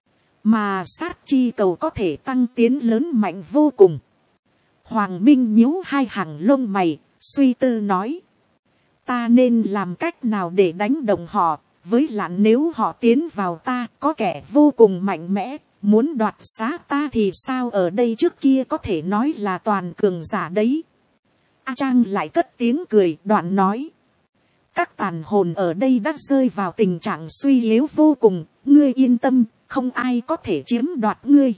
Mà sát chi cầu có thể tăng tiến lớn mạnh vô cùng. Hoàng Minh nhíu hai hàng lông mày, suy tư nói. Ta nên làm cách nào để đánh động họ, với lạn nếu họ tiến vào ta, có kẻ vô cùng mạnh mẽ, muốn đoạt xá ta thì sao, ở đây trước kia có thể nói là toàn cường giả đấy. A Trang lại cất tiếng cười, đoạn nói. Các tàn hồn ở đây đã rơi vào tình trạng suy yếu vô cùng, ngươi yên tâm, không ai có thể chiếm đoạt ngươi.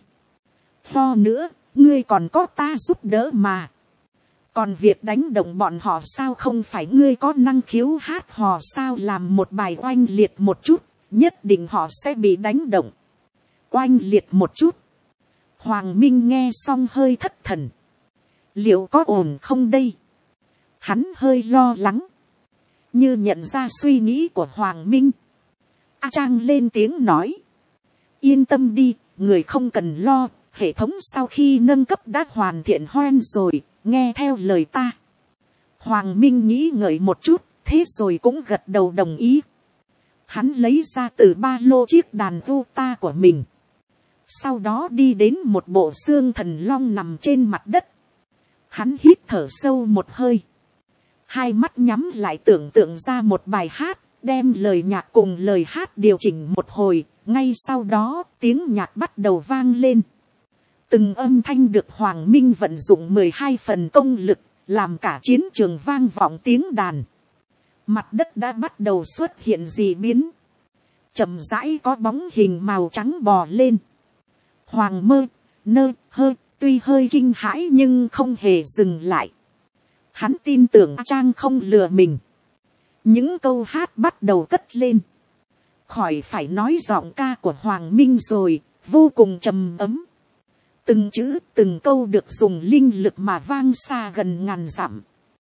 Lo nữa, ngươi còn có ta giúp đỡ mà. Còn việc đánh động bọn họ sao, không phải ngươi có năng khiếu hát hò sao, làm một bài oanh liệt một chút, nhất định họ sẽ bị đánh động. Oanh liệt một chút. Hoàng Minh nghe xong hơi thất thần. Liệu có ổn không đây? Hắn hơi lo lắng. Như nhận ra suy nghĩ của Hoàng Minh. A Trang lên tiếng nói. Yên tâm đi, người không cần lo. Hệ thống sau khi nâng cấp đã hoàn thiện hoen rồi. Nghe theo lời ta. Hoàng Minh nghĩ ngợi một chút. Thế rồi cũng gật đầu đồng ý. Hắn lấy ra từ ba lô chiếc đàn guitar của mình. Sau đó đi đến một bộ xương thần long nằm trên mặt đất. Hắn hít thở sâu một hơi. Hai mắt nhắm lại tưởng tượng ra một bài hát. Đem lời nhạc cùng lời hát điều chỉnh một hồi. Ngay sau đó tiếng nhạc bắt đầu vang lên. Từng âm thanh được Hoàng Minh vận dụng 12 phần công lực. Làm cả chiến trường vang vọng tiếng đàn. Mặt đất đã bắt đầu xuất hiện dị biến. Chậm rãi có bóng hình màu trắng bò lên. Hoàng Nơ Hơ tuy hơi kinh hãi nhưng không hề dừng lại. Hắn tin tưởng A Trang không lừa mình. Những câu hát bắt đầu cất lên. Khỏi phải nói giọng ca của Hoàng Minh rồi, vô cùng trầm ấm. Từng chữ từng câu được dùng linh lực mà vang xa gần ngàn dặm.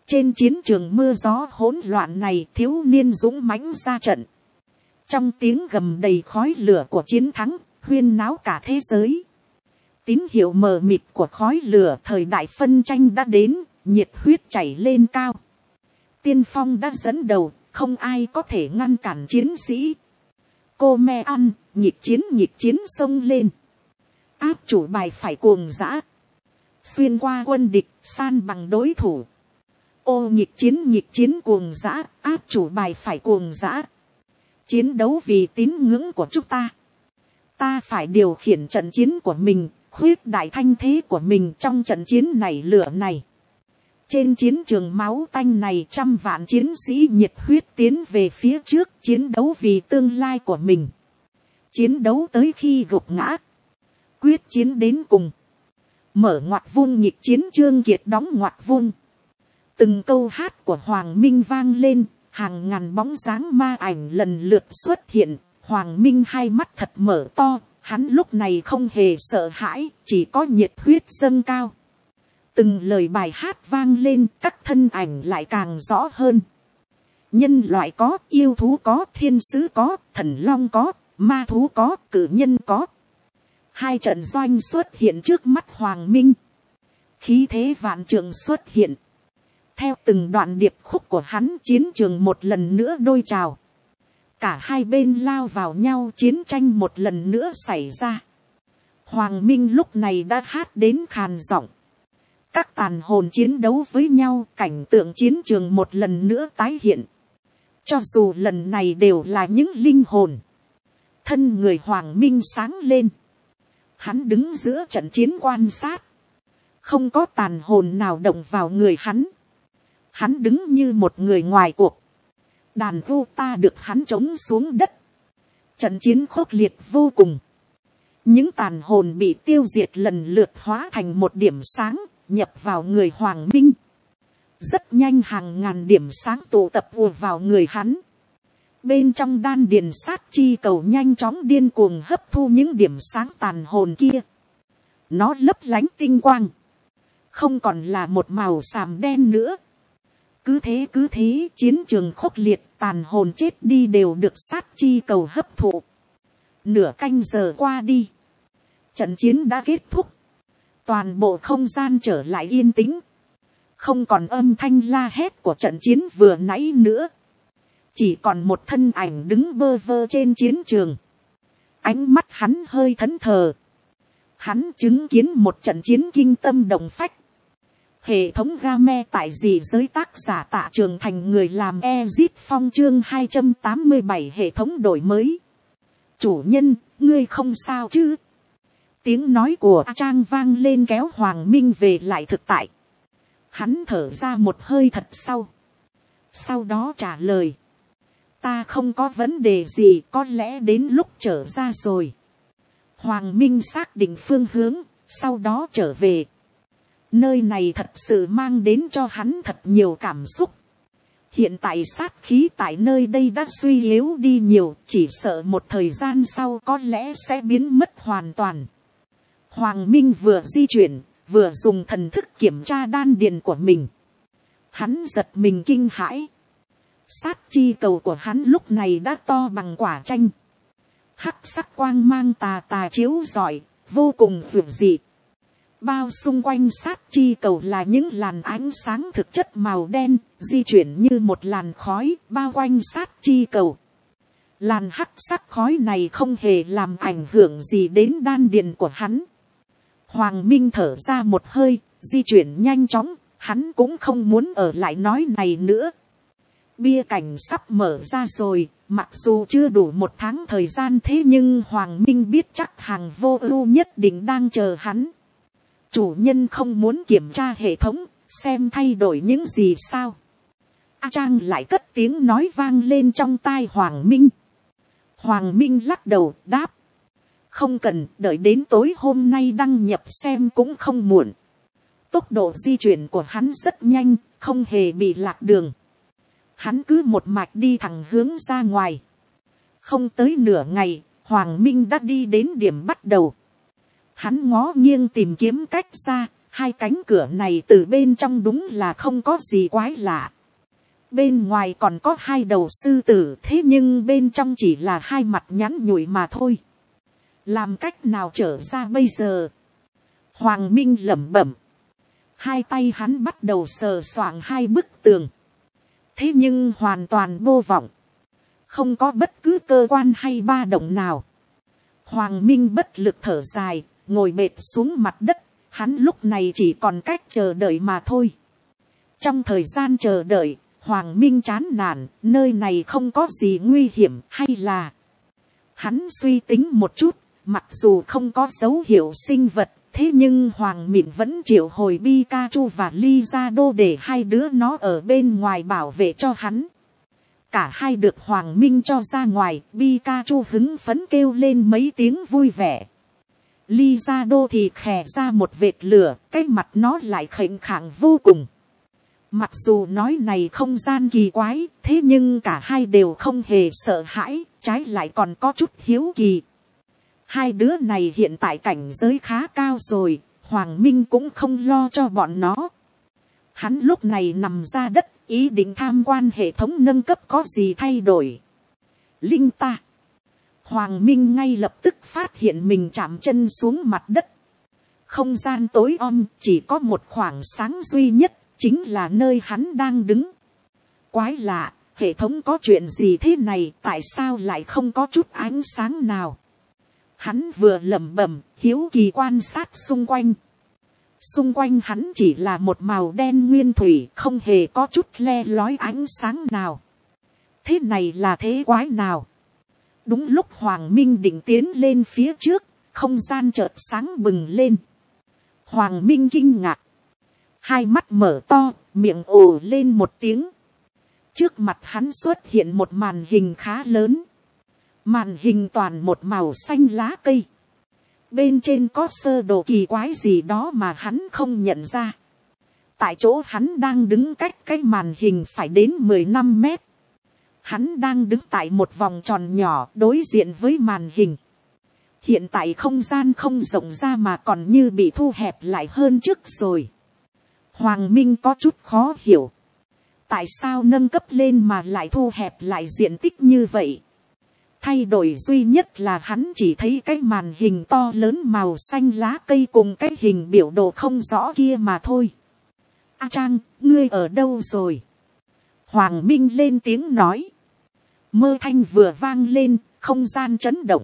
Trên chiến trường mưa gió hỗn loạn này, thiếu niên dũng mãnh ra trận. Trong tiếng gầm đầy khói lửa của chiến thắng, huyên náo cả thế giới. Tín hiệu mờ mịt của khói lửa, thời đại phân tranh đã đến, nhiệt huyết chảy lên cao. Tiên phong đã dẫn đầu, không ai có thể ngăn cản chiến sĩ. Cô me ăn, nhịp chiến xông lên. Áp chủ bài phải cuồng dã. Xuyên qua quân địch, san bằng đối thủ. Ô nhịp chiến cuồng dã, áp chủ bài phải cuồng dã. Chiến đấu vì tín ngưỡng của chúng ta. Ta phải điều khiển trận chiến của mình, khuyết đại thanh thế của mình trong trận chiến này lửa này. Trên chiến trường máu tanh này, trăm vạn chiến sĩ nhiệt huyết tiến về phía trước, chiến đấu vì tương lai của mình. Chiến đấu tới khi gục ngã. Quyết chiến đến cùng. Mở ngoặt vung nhịp chiến, Trương Kiệt đóng ngoặt vung. Từng câu hát của Hoàng Minh vang lên, hàng ngàn bóng dáng ma ảnh lần lượt xuất hiện. Hoàng Minh hai mắt thật mở to, hắn lúc này không hề sợ hãi, chỉ có nhiệt huyết dâng cao. Từng lời bài hát vang lên, các thân ảnh lại càng rõ hơn. Nhân loại có, yêu thú có, thiên sứ có, thần long có, ma thú có, cử nhân có. Hai trận doanh xuất hiện trước mắt Hoàng Minh. Khí thế vạn trượng xuất hiện. Theo từng đoạn điệp khúc của hắn, chiến trường một lần nữa đôi trào. Cả hai bên lao vào nhau, chiến tranh một lần nữa xảy ra. Hoàng Minh lúc này đã hát đến khàn giọng. Các tàn hồn chiến đấu với nhau, cảnh tượng chiến trường một lần nữa tái hiện. Cho dù lần này đều là những linh hồn. Thân người Hoàng Minh sáng lên. Hắn đứng giữa trận chiến quan sát. Không có tàn hồn nào động vào người hắn. Hắn đứng như một người ngoài cuộc. Đàn vu ta được hắn trống xuống đất. Trận chiến khốc liệt vô cùng. Những tàn hồn bị tiêu diệt lần lượt hóa thành một điểm sáng, nhập vào người Hoàng Minh. Rất nhanh hàng ngàn điểm sáng tụ tập ùa vào người hắn. Bên trong đan điền sát chi cầu nhanh chóng điên cuồng hấp thu những điểm sáng tàn hồn kia. Nó lấp lánh tinh quang. Không còn là một màu xám đen nữa. Cứ thế chiến trường khốc liệt, tàn hồn chết đi đều được sát chi cầu hấp thụ. Nửa canh giờ qua đi. Trận chiến đã kết thúc. Toàn bộ không gian trở lại yên tĩnh. Không còn âm thanh la hét của trận chiến vừa nãy nữa. Chỉ còn một thân ảnh đứng bơ vơ trên chiến trường. Ánh mắt hắn hơi thẫn thờ. Hắn chứng kiến một trận chiến kinh tâm động phách. Hệ thống game tại dị giới, tác giả Tạ Trường Thành, người làm Ezit Phong, chương 287, hệ thống đổi mới. Chủ nhân, ngươi không sao chứ? Tiếng nói của A Trang vang lên kéo Hoàng Minh về lại thực tại. Hắn thở ra một hơi thật sâu. Sau đó trả lời. Ta không có vấn đề gì, có lẽ đến lúc trở ra rồi. Hoàng Minh xác định phương hướng, sau đó trở về. Nơi này thật sự mang đến cho hắn thật nhiều cảm xúc. Hiện tại sát khí tại nơi đây đã suy yếu đi nhiều, chỉ sợ một thời gian sau có lẽ sẽ biến mất hoàn toàn. Hoàng Minh vừa di chuyển, vừa dùng thần thức kiểm tra đan điền của mình. Hắn giật mình kinh hãi. Sát chi cầu của hắn lúc này đã to bằng quả chanh. Hắc sắc quang mang tà tà chiếu rọi, vô cùng vượt dị. Bao xung quanh sát chi cầu là những làn ánh sáng thực chất màu đen, di chuyển như một làn khói bao quanh sát chi cầu. Làn hắc sắc khói này không hề làm ảnh hưởng gì đến đan điền của hắn. Hoàng Minh thở ra một hơi, di chuyển nhanh chóng, hắn cũng không muốn ở lại nói này nữa. Bia cảnh sắp mở ra rồi, mặc dù chưa đủ một tháng thời gian, thế nhưng Hoàng Minh biết chắc hàng vô ưu nhất định đang chờ hắn. Chủ nhân không muốn kiểm tra hệ thống, xem thay đổi những gì sao? A Trang lại cất tiếng nói vang lên trong tai Hoàng Minh. Hoàng Minh lắc đầu đáp. Không cần, đợi đến tối hôm nay đăng nhập xem cũng không muộn. Tốc độ di chuyển của hắn rất nhanh, không hề bị lạc đường. Hắn cứ một mạch đi thẳng hướng ra ngoài. Không tới nửa ngày, Hoàng Minh đã đi đến điểm bắt đầu. Hắn ngó nghiêng tìm kiếm cách ra, Hai cánh cửa này từ bên trong đúng là không có gì quái lạ. Bên ngoài còn có hai đầu sư tử, thế nhưng bên trong chỉ là hai mặt nhắn nhủi mà thôi. Làm cách nào trở ra bây giờ? Hoàng Minh lẩm bẩm. Hai tay hắn bắt đầu sờ soạng hai bức tường. Thế nhưng hoàn toàn vô vọng. Không có bất cứ cơ quan hay ba động nào. Hoàng Minh bất lực thở dài, ngồi bệt xuống mặt đất. Hắn lúc này chỉ còn cách chờ đợi mà thôi. Trong thời gian chờ đợi, Hoàng Minh chán nản, nơi này không có gì nguy hiểm, hay là... Hắn suy tính một chút, mặc dù không có dấu hiệu sinh vật, thế nhưng Hoàng Mịn vẫn triệu hồi Pikachu và Lizardo để hai đứa nó ở bên ngoài bảo vệ cho hắn. Cả hai được Hoàng Minh cho ra ngoài, Pikachu hứng phấn kêu lên mấy tiếng vui vẻ. Lizardo thì khè ra một vệt lửa, cái mặt nó lại khệnh khạng vô cùng. Mặc dù nói này không gian kỳ quái, thế nhưng cả hai đều không hề sợ hãi, trái lại còn có chút hiếu kỳ. Hai đứa này hiện tại cảnh giới khá cao rồi, Hoàng Minh cũng không lo cho bọn nó. Hắn lúc này nằm ra đất, ý định tham quan hệ thống nâng cấp có gì thay đổi. Linh ta. Hoàng Minh ngay lập tức phát hiện mình chạm chân xuống mặt đất. Không gian tối om, chỉ có một khoảng sáng duy nhất, chính là nơi hắn đang đứng. Quái lạ, hệ thống có chuyện gì thế này, tại sao lại không có chút ánh sáng nào? Hắn vừa lẩm bẩm, hiếu kỳ quan sát xung quanh. Xung quanh hắn chỉ là một màu đen nguyên thủy, không hề có chút le lói ánh sáng nào. Thế này là thế quái nào? Đúng lúc Hoàng Minh định tiến lên phía trước, không gian chợt sáng bừng lên. Hoàng Minh kinh ngạc. Hai mắt mở to, miệng ồ lên một tiếng. Trước mặt hắn xuất hiện một màn hình khá lớn. Màn hình toàn một màu xanh lá cây. Bên trên có sơ đồ kỳ quái gì đó mà hắn không nhận ra. Tại chỗ hắn đang đứng cách cái màn hình phải đến 15 mét. Hắn đang đứng tại một vòng tròn nhỏ đối diện với màn hình. Hiện tại không gian không rộng ra mà còn như bị thu hẹp lại hơn trước rồi. Hoàng Minh có chút khó hiểu. Tại sao nâng cấp lên mà lại thu hẹp lại diện tích như vậy? Thay đổi duy nhất là hắn chỉ thấy cái màn hình to lớn màu xanh lá cây cùng cái hình biểu đồ không rõ kia mà thôi. A Trang, ngươi ở đâu rồi? Hoàng Minh lên tiếng nói. Mơ thanh vừa vang lên, không gian chấn động.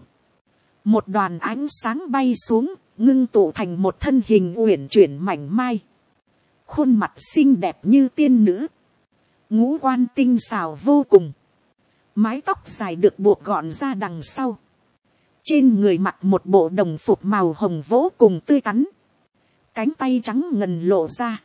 Một đoàn ánh sáng bay xuống, ngưng tụ thành một thân hình uyển chuyển mảnh mai. Khuôn mặt xinh đẹp như tiên nữ. Ngũ quan tinh xảo vô cùng. Mái tóc dài được buộc gọn ra đằng sau. Trên người mặc một bộ đồng phục màu hồng vô cùng tươi tắn. Cánh tay trắng ngần lộ ra.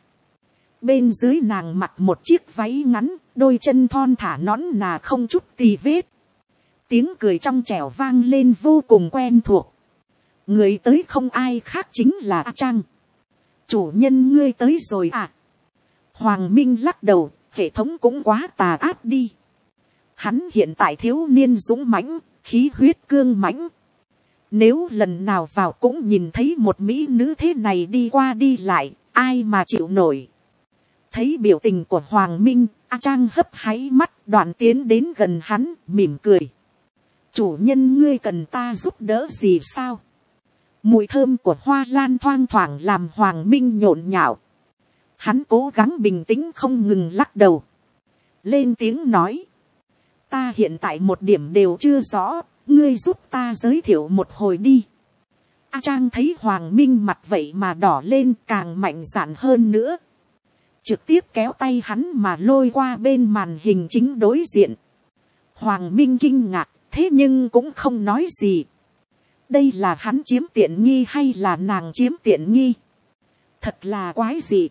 Bên dưới nàng mặc một chiếc váy ngắn, đôi chân thon thả nõn nà không chút tì vết. Tiếng cười trong trẻo vang lên vô cùng quen thuộc. Người tới không ai khác chính là A Trang. Chủ nhân ngươi tới rồi à? Hoàng Minh lắc đầu, hệ thống cũng quá tà ác đi. Hắn hiện tại thiếu niên dũng mãnh, khí huyết cương mãnh. Nếu lần nào vào cũng nhìn thấy một mỹ nữ thế này đi qua đi lại, ai mà chịu nổi. Thấy biểu tình của Hoàng Minh, A Trang hấp háy mắt, đoạn tiến đến gần hắn, mỉm cười. Chủ nhân ngươi cần ta giúp đỡ gì sao? Mùi thơm của hoa lan thoang thoảng làm Hoàng Minh nhộn nhạo. Hắn cố gắng bình tĩnh không ngừng lắc đầu. Lên tiếng nói. Ta hiện tại một điểm đều chưa rõ, ngươi giúp ta giới thiệu một hồi đi. A Trang thấy Hoàng Minh mặt vậy mà đỏ lên, càng mạnh dạn hơn nữa. Trực tiếp kéo tay hắn mà lôi qua bên màn hình chính đối diện. Hoàng Minh kinh ngạc, thế nhưng cũng không nói gì. Đây là hắn chiếm tiện nghi hay là nàng chiếm tiện nghi? Thật là quái dị.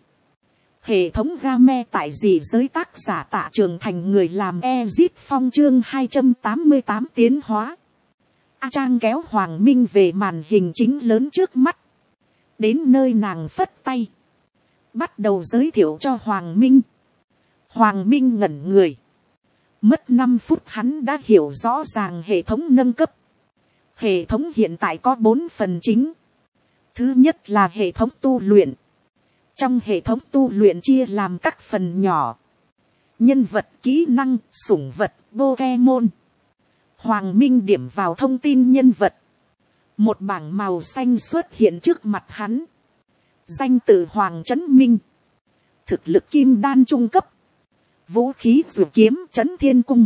Hệ thống game tại dị giới tác giả Tạ Trường Thành người làm Ezit Phong chương 288 tiến hóa. A Trang kéo Hoàng Minh về màn hình chính lớn trước mắt. Đến nơi nàng phất tay. Bắt đầu giới thiệu cho Hoàng Minh. Hoàng Minh ngẩn người. Mất 5 phút hắn đã hiểu rõ ràng hệ thống nâng cấp. Hệ thống hiện tại có 4 phần chính. Thứ nhất là hệ thống tu luyện. Trong hệ thống tu luyện chia làm các phần nhỏ. Nhân vật, kỹ năng, sủng vật, Pokemon. Hoàng Minh điểm vào thông tin nhân vật. Một bảng màu xanh xuất hiện trước mặt hắn. Danh tự Hoàng Trấn Minh. Thực lực kim đan trung cấp. Vũ khí dù kiếm Trấn Thiên Cung.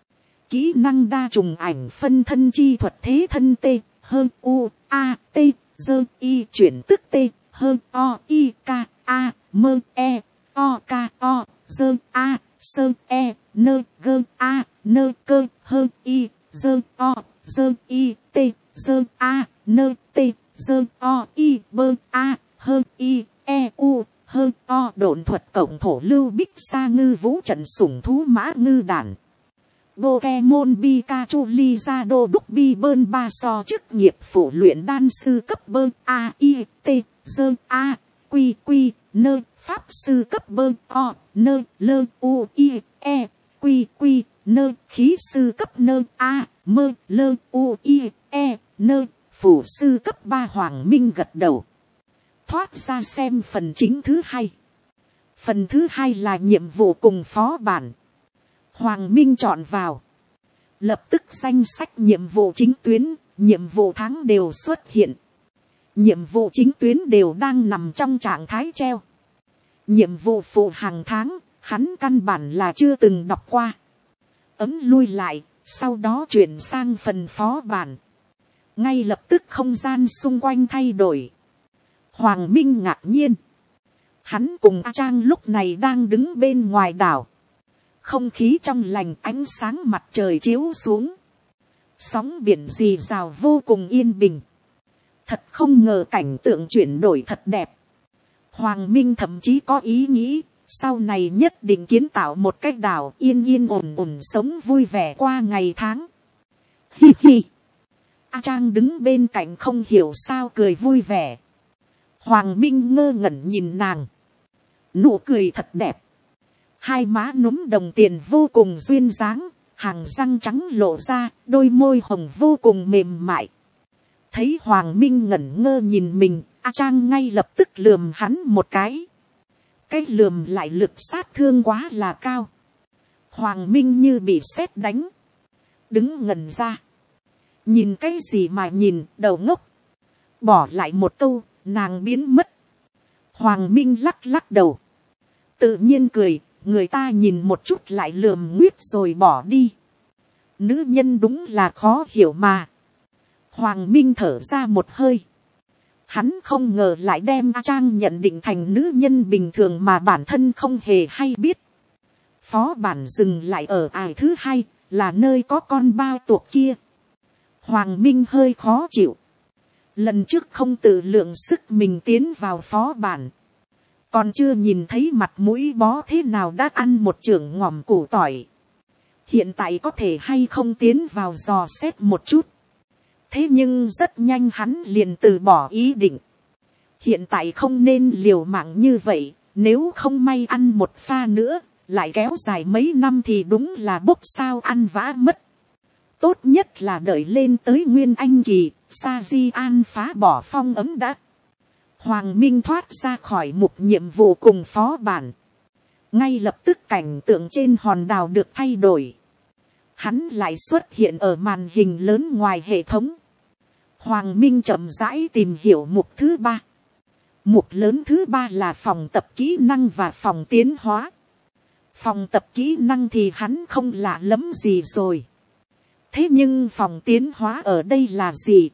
Kỹ năng đa trùng ảnh phân thân chi thuật thế thân T, hơn U, A, T, dơ Y chuyển tức T, hơn O, I, K, A, mơ E, O, K, O, dơ A, sơ E, nơ, gơ, A, nơ, cơ, hơn I, dơ O, dơ I, T, dơ A, nơ, T, dơ O, I, bơ, A, hơn I, E, U, hơn O độn thuật cộng thổ lưu bích sa ngư vũ trận sủng thú mã ngư đản. Pokemon Pikachu Lizardo Dubi bơn ba so chức nghiệp phổ luyện đan sư cấp bơn A I T dơ A quy quy nơ pháp sư cấp bơn O nơ lơ U I E quy quy nơ khí sư cấp nơ A mơ lơ U I E nơ phủ sư cấp 3. Hoàng Minh gật đầu. Thoát ra xem phần chính thứ hai. Phần thứ hai là nhiệm vụ cùng phó bản. Hoàng Minh chọn vào. Lập tức danh sách nhiệm vụ chính tuyến, nhiệm vụ tháng đều xuất hiện. Nhiệm vụ chính tuyến đều đang nằm trong trạng thái treo. Nhiệm vụ phụ hàng tháng, hắn căn bản là chưa từng đọc qua. Ấn lui lại, sau đó chuyển sang phần phó bản. Ngay lập tức không gian xung quanh thay đổi. Hoàng Minh ngạc nhiên. Hắn cùng A Trang lúc này đang đứng bên ngoài đảo. Không khí trong lành, ánh sáng mặt trời chiếu xuống. Sóng biển rì rào vô cùng yên bình. Thật không ngờ cảnh tượng chuyển đổi thật đẹp. Hoàng Minh thậm chí có ý nghĩ, sau này nhất định kiến tạo một cái đảo yên yên ổn ổn sống vui vẻ qua ngày tháng. Hi hi. A Trang đứng bên cạnh không hiểu sao cười vui vẻ. Hoàng Minh ngơ ngẩn nhìn nàng. Nụ cười thật đẹp. Hai má núm đồng tiền vô cùng duyên dáng, hàng răng trắng lộ ra, đôi môi hồng vô cùng mềm mại. Thấy Hoàng Minh ngẩn ngơ nhìn mình, A Trang ngay lập tức lườm hắn một cái. Cái lườm lại lực sát thương quá là cao. Hoàng Minh như bị sét đánh. Đứng ngẩn ra. Nhìn cái gì mà nhìn, đầu ngốc. Bỏ lại một câu, nàng biến mất. Hoàng Minh lắc lắc đầu. Tự nhiên cười, người ta nhìn một chút lại lườm nguyết rồi bỏ đi. Nữ nhân đúng là khó hiểu mà. Hoàng Minh thở ra một hơi. Hắn không ngờ lại đem A Trang nhận định thành nữ nhân bình thường mà bản thân không hề hay biết. Phó bản dừng lại ở ải thứ hai, là nơi có con bao tuộc kia. Hoàng Minh hơi khó chịu. Lần trước không tự lượng sức mình tiến vào phó bản. Còn chưa nhìn thấy mặt mũi bó thế nào đã ăn một chưởng ngòm củ tỏi. Hiện tại có thể hay không tiến vào dò xét một chút. Thế nhưng rất nhanh hắn liền từ bỏ ý định. Hiện tại không nên liều mạng như vậy. Nếu không may ăn một pha nữa, lại kéo dài mấy năm thì đúng là bốc sao ăn vã mất. Tốt nhất là đợi lên tới Nguyên Anh kỳ, Sa Di An phá bỏ phong ấm đã. Hoàng Minh thoát ra khỏi mục nhiệm vụ cùng phó bản. Ngay lập tức cảnh tượng trên hòn đảo được thay đổi. Hắn lại xuất hiện ở màn hình lớn ngoài hệ thống. Hoàng Minh chậm rãi tìm hiểu mục thứ 3. Mục lớn thứ 3 là phòng tập kỹ năng và phòng tiến hóa. Phòng tập kỹ năng thì hắn không lạ lắm gì rồi. Thế nhưng phòng tiến hóa ở đây là gì?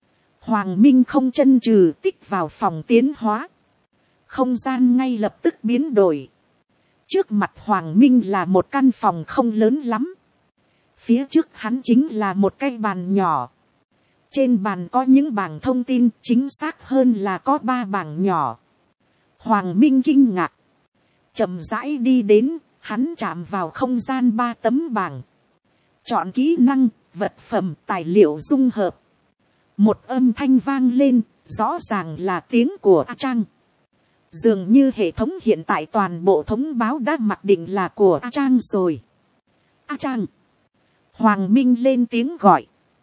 Hoàng Minh không chần chừ tích vào phòng tiến hóa. Không gian ngay lập tức biến đổi. Trước mặt Hoàng Minh là một căn phòng không lớn lắm. Phía trước hắn chính là một cái bàn nhỏ. Trên bàn có những bảng thông tin, chính xác hơn là có 3 bảng nhỏ. Hoàng Minh kinh ngạc. Chậm rãi đi đến, hắn chạm vào không gian 3 tấm bảng. Chọn kỹ năng, vật phẩm, tài liệu dung hợp. Một âm thanh vang lên, rõ ràng là tiếng của A Trang. Dường như hệ thống hiện tại toàn bộ thông báo đã mặc định là của A Trang rồi. A Trang. Hoàng Minh lên tiếng gọi.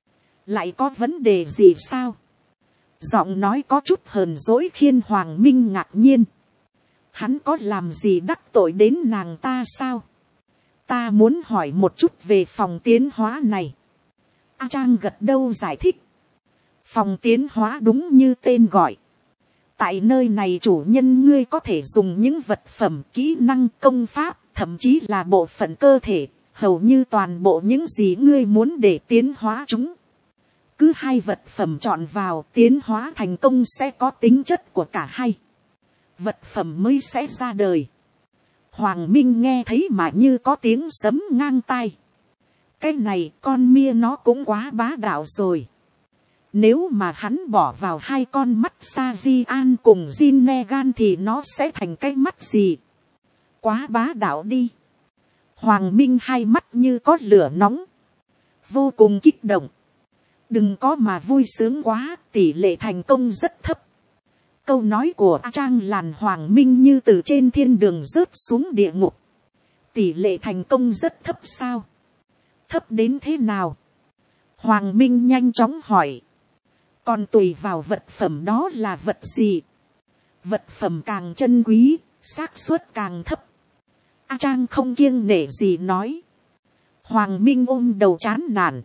Lại có vấn đề gì sao? Giọng nói có chút hờn dỗi khiến Hoàng Minh ngạc nhiên. Hắn có làm gì đắc tội đến nàng ta sao? Ta muốn hỏi một chút về phòng tiến hóa này. A Trang gật đầu giải thích. Phòng tiến hóa đúng như tên gọi. Tại nơi này chủ nhân ngươi có thể dùng những vật phẩm, kỹ năng, công pháp, thậm chí là bộ phận cơ thể, hầu như toàn bộ những gì ngươi muốn để tiến hóa chúng. Cứ 2 vật phẩm chọn vào, tiến hóa thành công sẽ có tính chất của cả hai. Vật phẩm mới sẽ ra đời. Hoàng Minh nghe thấy mà như có tiếng sấm ngang tai. Cái này con mia nó cũng quá bá đạo rồi. Nếu mà hắn bỏ vào 2 con mắt Sa-di-an cùng Zinnegan thì nó sẽ thành cái mắt gì? Quá bá đạo đi. Hoàng Minh 2 mắt như có lửa nóng. Vô cùng kích động. Đừng có mà vui sướng quá, tỷ lệ thành công rất thấp. Câu nói của A Trang làm Hoàng Minh như từ trên thiên đường rớt xuống địa ngục. Tỷ lệ thành công rất thấp sao? Thấp đến thế nào? Hoàng Minh nhanh chóng hỏi. Còn tùy vào vật phẩm đó là vật gì. Vật phẩm càng chân quý, xác suất càng thấp. A Trang không kiêng nể gì nói. Hoàng Minh ôm đầu chán nản.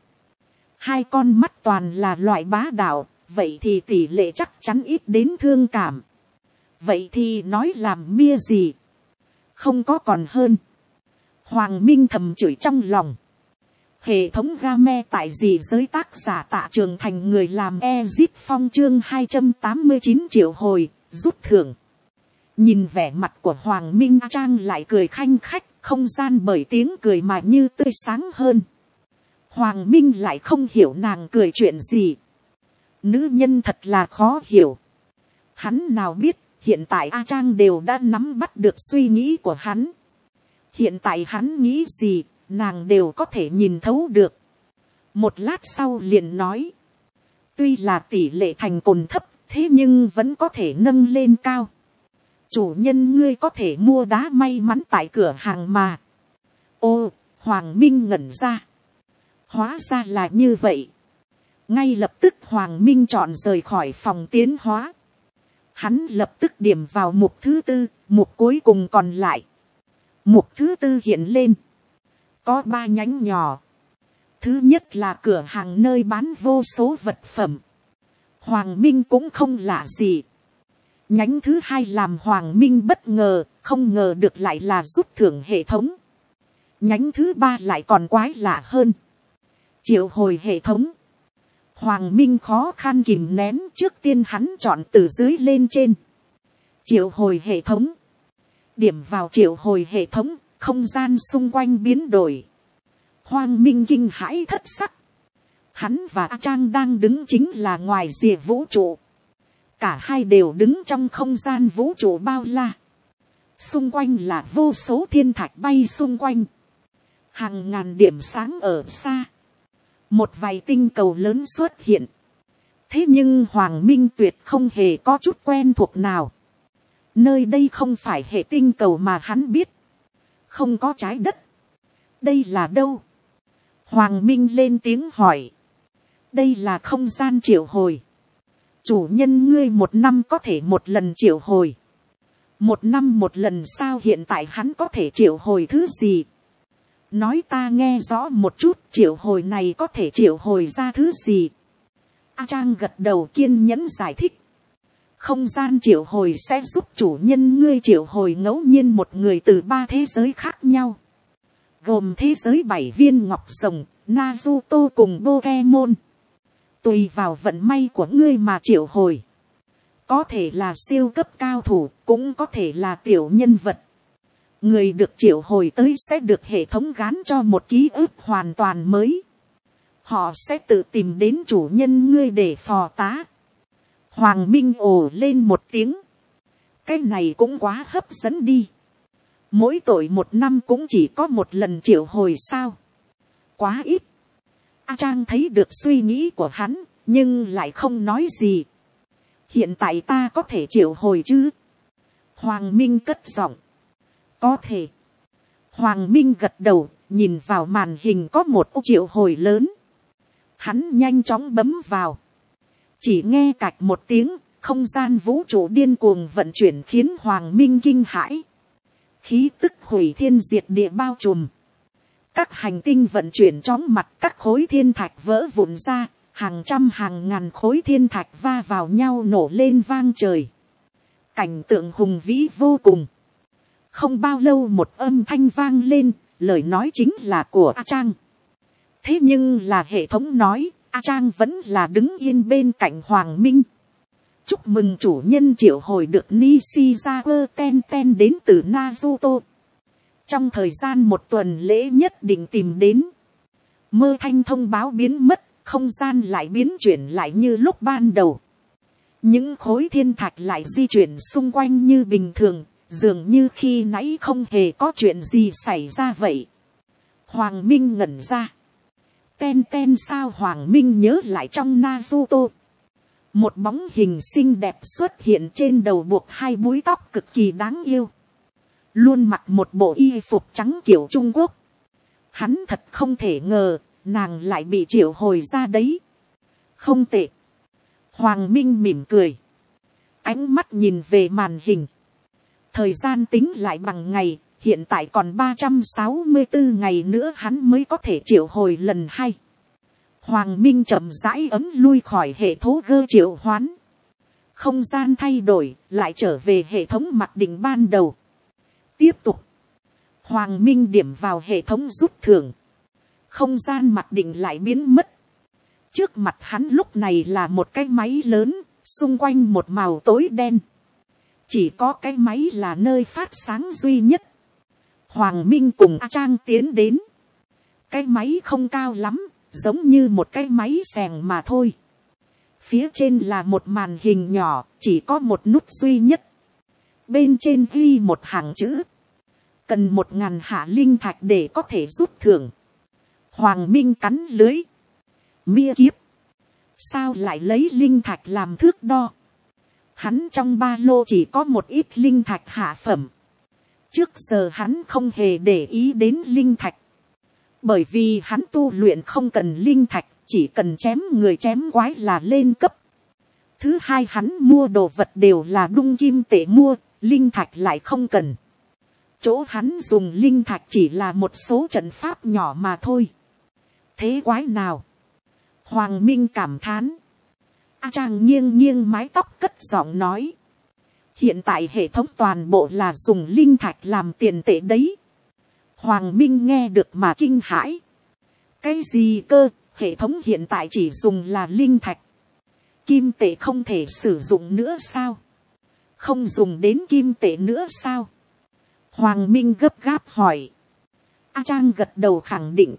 2 con mắt toàn là loại bá đạo. Vậy thì tỷ lệ chắc chắn ít đến thương cảm. Vậy thì nói làm mia gì? Không có còn hơn. Hoàng Minh thầm chửi trong lòng. Hệ thống game tại gì giới tác giả Tạ Trường Thành người làm Exit Phong chương 289 triệu hồi, rút thưởng. Nhìn vẻ mặt của Hoàng Minh, A Trang lại cười khanh khách, không gian bởi tiếng cười mà như tươi sáng hơn. Hoàng Minh lại không hiểu nàng cười chuyện gì. Nữ nhân thật là khó hiểu. Hắn nào biết, hiện tại A Trang đều đã nắm bắt được suy nghĩ của hắn. Hiện tại hắn nghĩ gì, nàng đều có thể nhìn thấu được. Một lát sau liền nói. Tuy là tỷ lệ thành cồn thấp, thế nhưng vẫn có thể nâng lên cao. Chủ nhân ngươi có thể mua đá may mắn tại cửa hàng mà. Ô, Hoàng Minh ngẩn ra. Hóa ra là như vậy. Ngay lập tức Hoàng Minh chọn rời khỏi phòng tiến hóa. Hắn lập tức điểm vào mục thứ 4, mục cuối cùng còn lại. Mục thứ 4 hiện lên. Có 3 nhánh nhỏ. Thứ nhất là cửa hàng nơi bán vô số vật phẩm. Hoàng Minh cũng không lạ gì. Nhánh thứ 2 làm Hoàng Minh bất ngờ, không ngờ được lại là rút thưởng hệ thống. Nhánh thứ 3 lại còn quái lạ hơn. Triệu hồi hệ thống. Hoàng Minh khó khăn kìm nén, trước tiên hắn chọn từ dưới lên trên. Triệu hồi hệ thống. Điểm vào triệu hồi hệ thống, không gian xung quanh biến đổi. Hoàng Minh kinh hãi thất sắc. Hắn và A Trang đang đứng chính là ngoài rìa vũ trụ. Cả hai đều đứng trong không gian vũ trụ bao la. Xung quanh là vô số thiên thạch bay xung quanh. Hàng ngàn điểm sáng ở xa. Một vài tinh cầu lớn xuất hiện. Thế nhưng Hoàng Minh tuyệt không hề có chút quen thuộc nào. Nơi đây không phải hệ tinh cầu mà hắn biết. Không có trái đất. Đây là đâu? Hoàng Minh lên tiếng hỏi. Đây là không gian triệu hồi. Chủ nhân ngươi 1 năm có thể 1 lần triệu hồi. 1 năm 1 lần sao? Hiện tại hắn có thể triệu hồi thứ gì? Nói ta nghe rõ một chút, triệu hồi này có thể triệu hồi ra thứ gì? A Trang gật đầu kiên nhẫn giải thích. Không gian triệu hồi sẽ giúp chủ nhân ngươi triệu hồi ngẫu nhiên một người từ 3 thế giới khác nhau. Gồm thế giới 7 viên ngọc rồng, Naruto cùng Pokemon. Tùy vào vận may của ngươi mà triệu hồi. Có thể là siêu cấp cao thủ, cũng có thể là tiểu nhân vật. Người được triệu hồi tới sẽ được hệ thống gán cho một ký ức hoàn toàn mới. Họ sẽ tự tìm đến chủ nhân ngươi để phò tá. Hoàng Minh ồ lên một tiếng. Cái này cũng quá hấp dẫn đi. Mỗi tội 1 năm cũng chỉ có 1 lần triệu hồi sao? Quá ít. A Trang thấy được suy nghĩ của hắn, nhưng lại không nói gì. Hiện tại ta có thể triệu hồi chứ? Hoàng Minh cất giọng. Có thể. Hoàng Minh gật đầu, nhìn vào màn hình có một ô triệu hồi lớn. Hắn nhanh chóng bấm vào. Chỉ nghe cạch một tiếng, không gian vũ trụ điên cuồng vận chuyển khiến Hoàng Minh kinh hãi. Khí tức hủy thiên diệt địa bao trùm. Các hành tinh vận chuyển chóng mặt, các khối thiên thạch vỡ vụn ra, hàng trăm hàng ngàn khối thiên thạch va vào nhau nổ lên vang trời. Cảnh tượng hùng vĩ vô cùng. Không bao lâu một âm thanh vang lên, lời nói chính là của A Trang. Thế nhưng là hệ thống nói, A Trang vẫn là đứng yên bên cạnh Hoàng Minh. Chúc mừng chủ nhân triệu hồi được Nishizawa Tenten đến từ Naruto. Trong thời gian một tuần lễ nhất định tìm đến. Mơ thanh thông báo biến mất, không gian lại biến chuyển lại như lúc ban đầu. Những khối thiên thạch lại di chuyển xung quanh như bình thường, dường như khi nãy không hề có chuyện gì xảy ra vậy. Hoàng Minh ngẩn ra. Ten sao? Hoàng Minh nhớ lại trong Naruto. Một bóng hình xinh đẹp xuất hiện trên đầu buộc hai búi tóc cực kỳ đáng yêu. Luôn mặc một bộ y phục trắng kiểu Trung Quốc. Hắn thật không thể ngờ, nàng lại bị triệu hồi ra đấy. Không tệ. Hoàng Minh mỉm cười. Ánh mắt nhìn về màn hình. Thời gian tính lại bằng ngày, hiện tại còn 364 ngày nữa hắn mới có thể triệu hồi lần 2. Hoàng Minh chậm rãi ấm lui khỏi hệ thống gơ triệu hoán. Không gian thay đổi, lại trở về hệ thống mặc định ban đầu. Tiếp tục. Hoàng Minh điểm vào hệ thống rút thưởng. Không gian mặc định lại biến mất. Trước mặt hắn lúc này là một cái máy lớn, xung quanh một màu tối đen. Chỉ có cái máy là nơi phát sáng duy nhất. Hoàng Minh cùng A Trang tiến đến. Cái máy không cao lắm, giống như một cái máy xèng mà thôi. Phía trên là một màn hình nhỏ, chỉ có một nút duy nhất. Bên trên ghi một hàng chữ. Cần 1000 hạ linh thạch để có thể rút thưởng. Hoàng Minh cắn lưới. Mia kiếp. Sao lại lấy linh thạch làm thước đo? Hắn trong ba lô chỉ có một ít linh thạch hạ phẩm. Trước giờ hắn không hề để ý đến linh thạch. Bởi vì hắn tu luyện không cần linh thạch, chỉ cần chém người chém quái là lên cấp. Thứ hai, hắn mua đồ vật đều là đung kim tệ mua, linh thạch lại không cần. Chỗ hắn dùng linh thạch chỉ là một số trận pháp nhỏ mà thôi. Thế quái nào? Hoàng Minh cảm thán. A Trang nghiêng nghiêng mái tóc cất giọng nói. Hiện tại hệ thống toàn bộ là dùng linh thạch làm tiền tệ đấy. Hoàng Minh nghe được mà kinh hãi. Cái gì cơ? Hệ thống hiện tại chỉ dùng là linh thạch. Kim tệ không thể sử dụng nữa sao? Không dùng đến kim tệ nữa sao? Hoàng Minh gấp gáp hỏi. A Trang gật đầu khẳng định.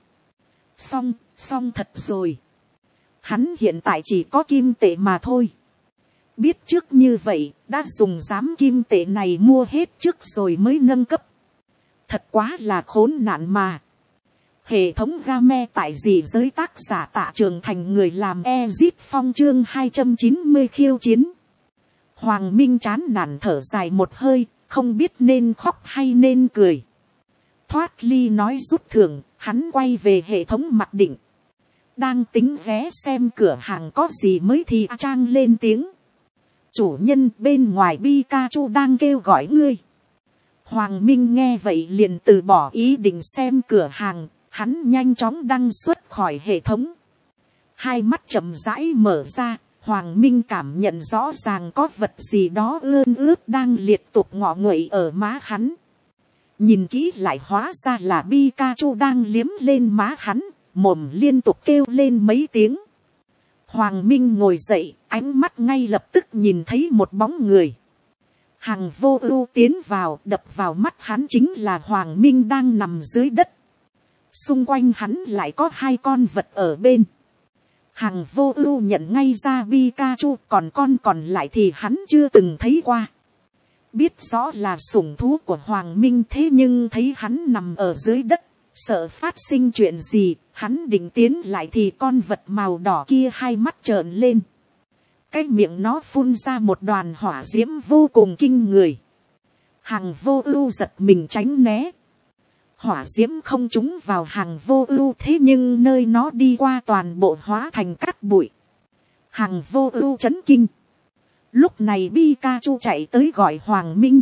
Xong thật rồi. Hắn hiện tại chỉ có kim tệ mà thôi. Biết trước như vậy, đã dùng giám kim tệ này mua hết trước rồi mới nâng cấp. Thật quá là khốn nạn mà. Hệ thống game tại gì giới tác giả Tạ Trường Thành người làm Ezit Phong chương 290 khiêu chiến. Hoàng Minh chán nản thở dài một hơi, không biết nên khóc hay nên cười. Thoát ly nói rút thưởng, hắn quay về hệ thống mặc định. Đang tính vé xem cửa hàng có gì mới thì A Trang lên tiếng. Chủ nhân, bên ngoài Pikachu đang kêu gọi ngươi. Hoàng Minh nghe vậy liền từ bỏ ý định xem cửa hàng, hắn nhanh chóng đăng xuất khỏi hệ thống. Hai mắt chậm rãi mở ra, Hoàng Minh cảm nhận rõ ràng có vật gì đó ươn ướt đang liệt tục ngọ nguậy ở má hắn. Nhìn kỹ lại hóa ra là Pikachu đang liếm lên má hắn, mồm liên tục kêu lên mấy tiếng. Hoàng Minh ngồi dậy, ánh mắt ngay lập tức nhìn thấy một bóng người. Hằng Vô Ưu tiến vào, đập vào mắt hắn chính là Hoàng Minh đang nằm dưới đất. Xung quanh hắn lại có hai con vật ở bên. Hằng Vô Ưu nhận ngay ra Pikachu, còn con còn lại thì hắn chưa từng thấy qua. Biết rõ là sủng thú của Hoàng Minh, thế nhưng thấy hắn nằm ở dưới đất, sợ phát sinh chuyện gì, hắn định tiến lại thì con vật màu đỏ kia hai mắt trợn lên. Cái miệng nó phun ra một đoàn hỏa diễm vô cùng kinh người. Hằng Vô Ưu giật mình tránh né. Hỏa diễm không trúng vào Hằng Vô Ưu, thế nhưng nơi nó đi qua toàn bộ hóa thành cát bụi. Hằng Vô Ưu chấn kinh. Lúc này Pikachu chạy tới gọi Hoàng Minh.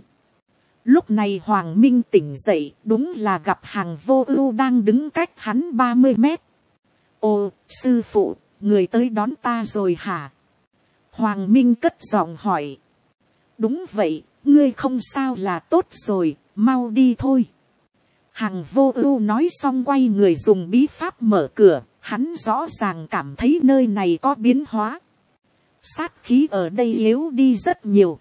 Lúc này Hoàng Minh tỉnh dậy, đúng là gặp Hàng Vô Ưu đang đứng cách hắn 30 mét. Ồ, sư phụ, người tới đón ta rồi hả? Hoàng Minh cất giọng hỏi. Đúng vậy, ngươi không sao là tốt rồi, mau đi thôi. Hàng Vô Ưu nói xong quay người dùng bí pháp mở cửa, hắn rõ ràng cảm thấy nơi này có biến hóa. Sát khí ở đây yếu đi rất nhiều.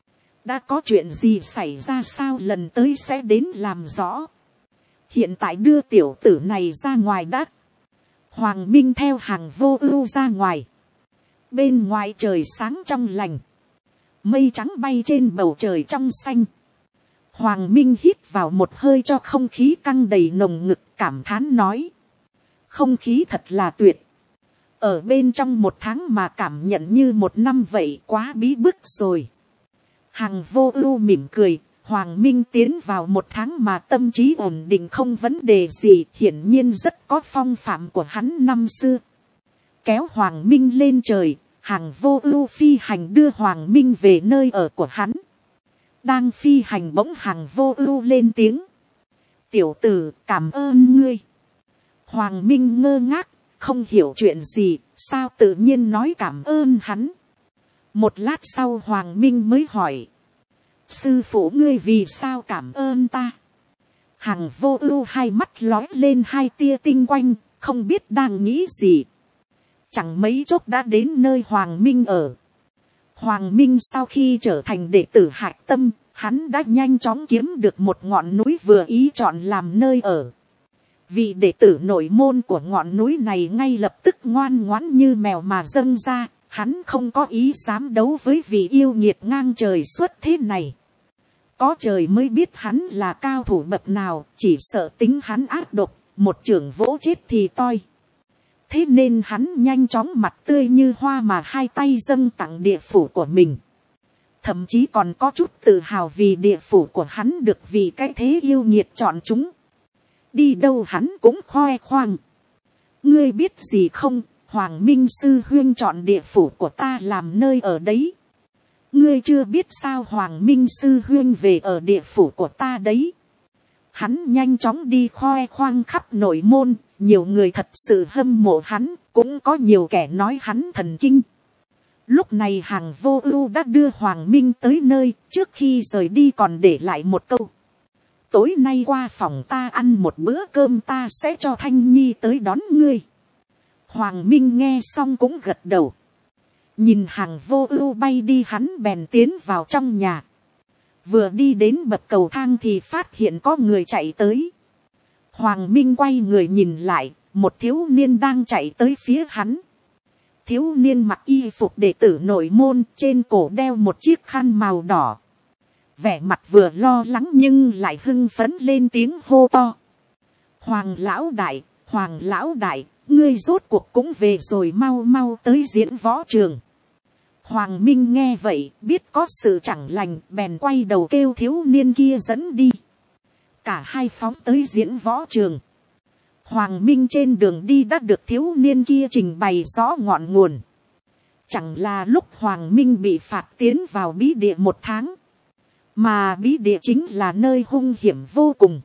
Đã có chuyện gì xảy ra sao, lần tới sẽ đến làm rõ. Hiện tại đưa tiểu tử này ra ngoài đã. Hoàng Minh theo Hàng Vô Ưu ra ngoài. Bên ngoài trời sáng trong lành. Mây trắng bay trên bầu trời trong xanh. Hoàng Minh hít vào một hơi cho không khí căng đầy nồng ngực, cảm thán nói. Không khí thật là tuyệt. Ở bên trong một tháng mà cảm nhận như một năm vậy, quá bí bức rồi. Hàng Vô Ưu mỉm cười. Hoàng Minh tiến vào một tháng mà tâm trí ổn định không vấn đề gì, hiển nhiên rất có phong phạm của hắn năm xưa. Kéo Hoàng Minh lên trời, Hàng Vô Ưu phi hành đưa Hoàng Minh về nơi ở của hắn. Đang phi hành bỗng Hàng Vô Ưu lên tiếng. Tiểu tử, cảm ơn ngươi. Hoàng Minh ngơ ngác, không hiểu chuyện gì, sao tự nhiên nói cảm ơn hắn. Một lát sau Hoàng Minh mới hỏi. Sư phụ ngươi vì sao cảm ơn ta? Hàng Vô Ưu hai mắt lóe lên hai tia tinh quang, không biết đang nghĩ gì. Chẳng mấy chốc đã đến nơi Hoàng Minh ở. Hoàng Minh sau khi trở thành đệ tử Hạch Tâm, hắn đã nhanh chóng kiếm được một ngọn núi vừa ý chọn làm nơi ở. Vị đệ tử nội môn của ngọn núi này ngay lập tức ngoan ngoãn như mèo mà dâng ra. Hắn không có ý dám đấu với vị yêu nghiệt ngang trời xuất thế này. Có trời mới biết hắn là cao thủ bậc nào, chỉ sợ tính hắn ác độc, một chưởng vỗ chết thì toi. Thế nên hắn nhanh chóng mặt tươi như hoa mà hai tay dâng tặng địa phủ của mình. Thậm chí còn có chút tự hào vì địa phủ của hắn được vì cái thế yêu nghiệt chọn chúng. Đi đâu hắn cũng khoe khoang. Ngươi biết gì không? Hoàng Minh sư huynh chọn địa phủ của ta làm nơi ở đấy. Ngươi chưa biết sao, Hoàng Minh sư huynh về ở địa phủ của ta đấy. Hắn nhanh chóng đi khoe khoang khắp nội môn. Nhiều người thật sự hâm mộ hắn, cũng có nhiều kẻ nói hắn thần kinh. Lúc này Hàng Vô Ưu đã đưa Hoàng Minh tới nơi, trước khi rời đi còn để lại một câu. Tối nay qua phòng ta ăn một bữa cơm, ta sẽ cho Thanh Nhi tới đón ngươi. Hoàng Minh nghe xong cũng gật đầu. Nhìn Hàng Vô Ưu bay đi, hắn bèn tiến vào trong nhà. Vừa đi đến bậc cầu thang thì phát hiện có người chạy tới. Hoàng Minh quay người nhìn lại, một thiếu niên đang chạy tới phía hắn. Thiếu niên mặc y phục đệ tử nội môn, trên cổ đeo một chiếc khăn màu đỏ. Vẻ mặt vừa lo lắng nhưng lại hưng phấn, lên tiếng hô to. Hoàng lão đại, ngươi rốt cuộc cũng về rồi, mau mau tới diễn võ trường. Hoàng Minh nghe vậy, biết có sự chẳng lành, bèn quay đầu kêu thiếu niên kia dẫn đi. Cả hai phóng tới diễn võ trường. Hoàng Minh trên đường đi đã được thiếu niên kia trình bày rõ ngọn nguồn. Chẳng là lúc Hoàng Minh bị phạt tiến vào bí địa 1 tháng. Mà bí địa chính là nơi hung hiểm vô cùng.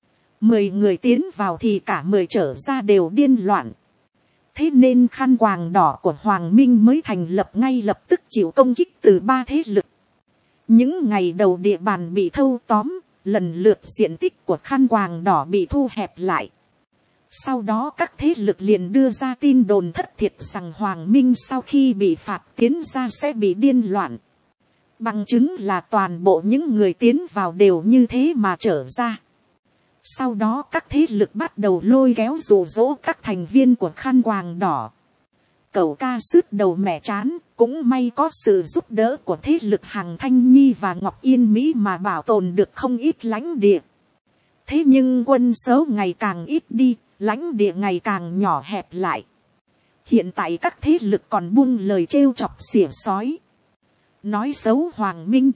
10 người tiến vào thì cả 10 trở ra đều điên loạn. Thế nên khăn quàng đỏ của Hoàng Minh mới thành lập ngay lập tức chịu công kích từ 3 thế lực. Những ngày đầu địa bàn bị thâu tóm, lần lượt diện tích của khăn quàng đỏ bị thu hẹp lại. Sau đó các thế lực liền đưa ra tin đồn thất thiệt rằng Hoàng Minh sau khi bị phạt tiến ra sẽ bị điên loạn. Bằng chứng là toàn bộ những người tiến vào đều như thế mà trở ra. Sau đó các thế lực bắt đầu lôi kéo dụ dỗ các thành viên của khăn quàng đỏ. Cẩu ca sứt đầu mẻ trán, cũng may có sự giúp đỡ của thế lực Hằng Thanh Nhi và Ngọc Yên Mỹ mà bảo tồn được không ít lãnh địa. Thế nhưng quân số ngày càng ít đi, lãnh địa ngày càng nhỏ hẹp lại. Hiện tại các thế lực còn buông lời trêu chọc xỉa sói, nói xấu Hoàng Minh.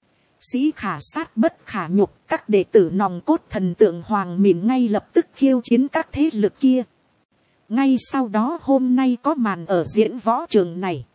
Sĩ khả sát bất khả nhục, các đệ tử nòng cốt thần tượng Hoàng Mìn ngay lập tức khiêu chiến các thế lực kia. Ngay sau đó hôm nay có màn ở diễn võ trường này.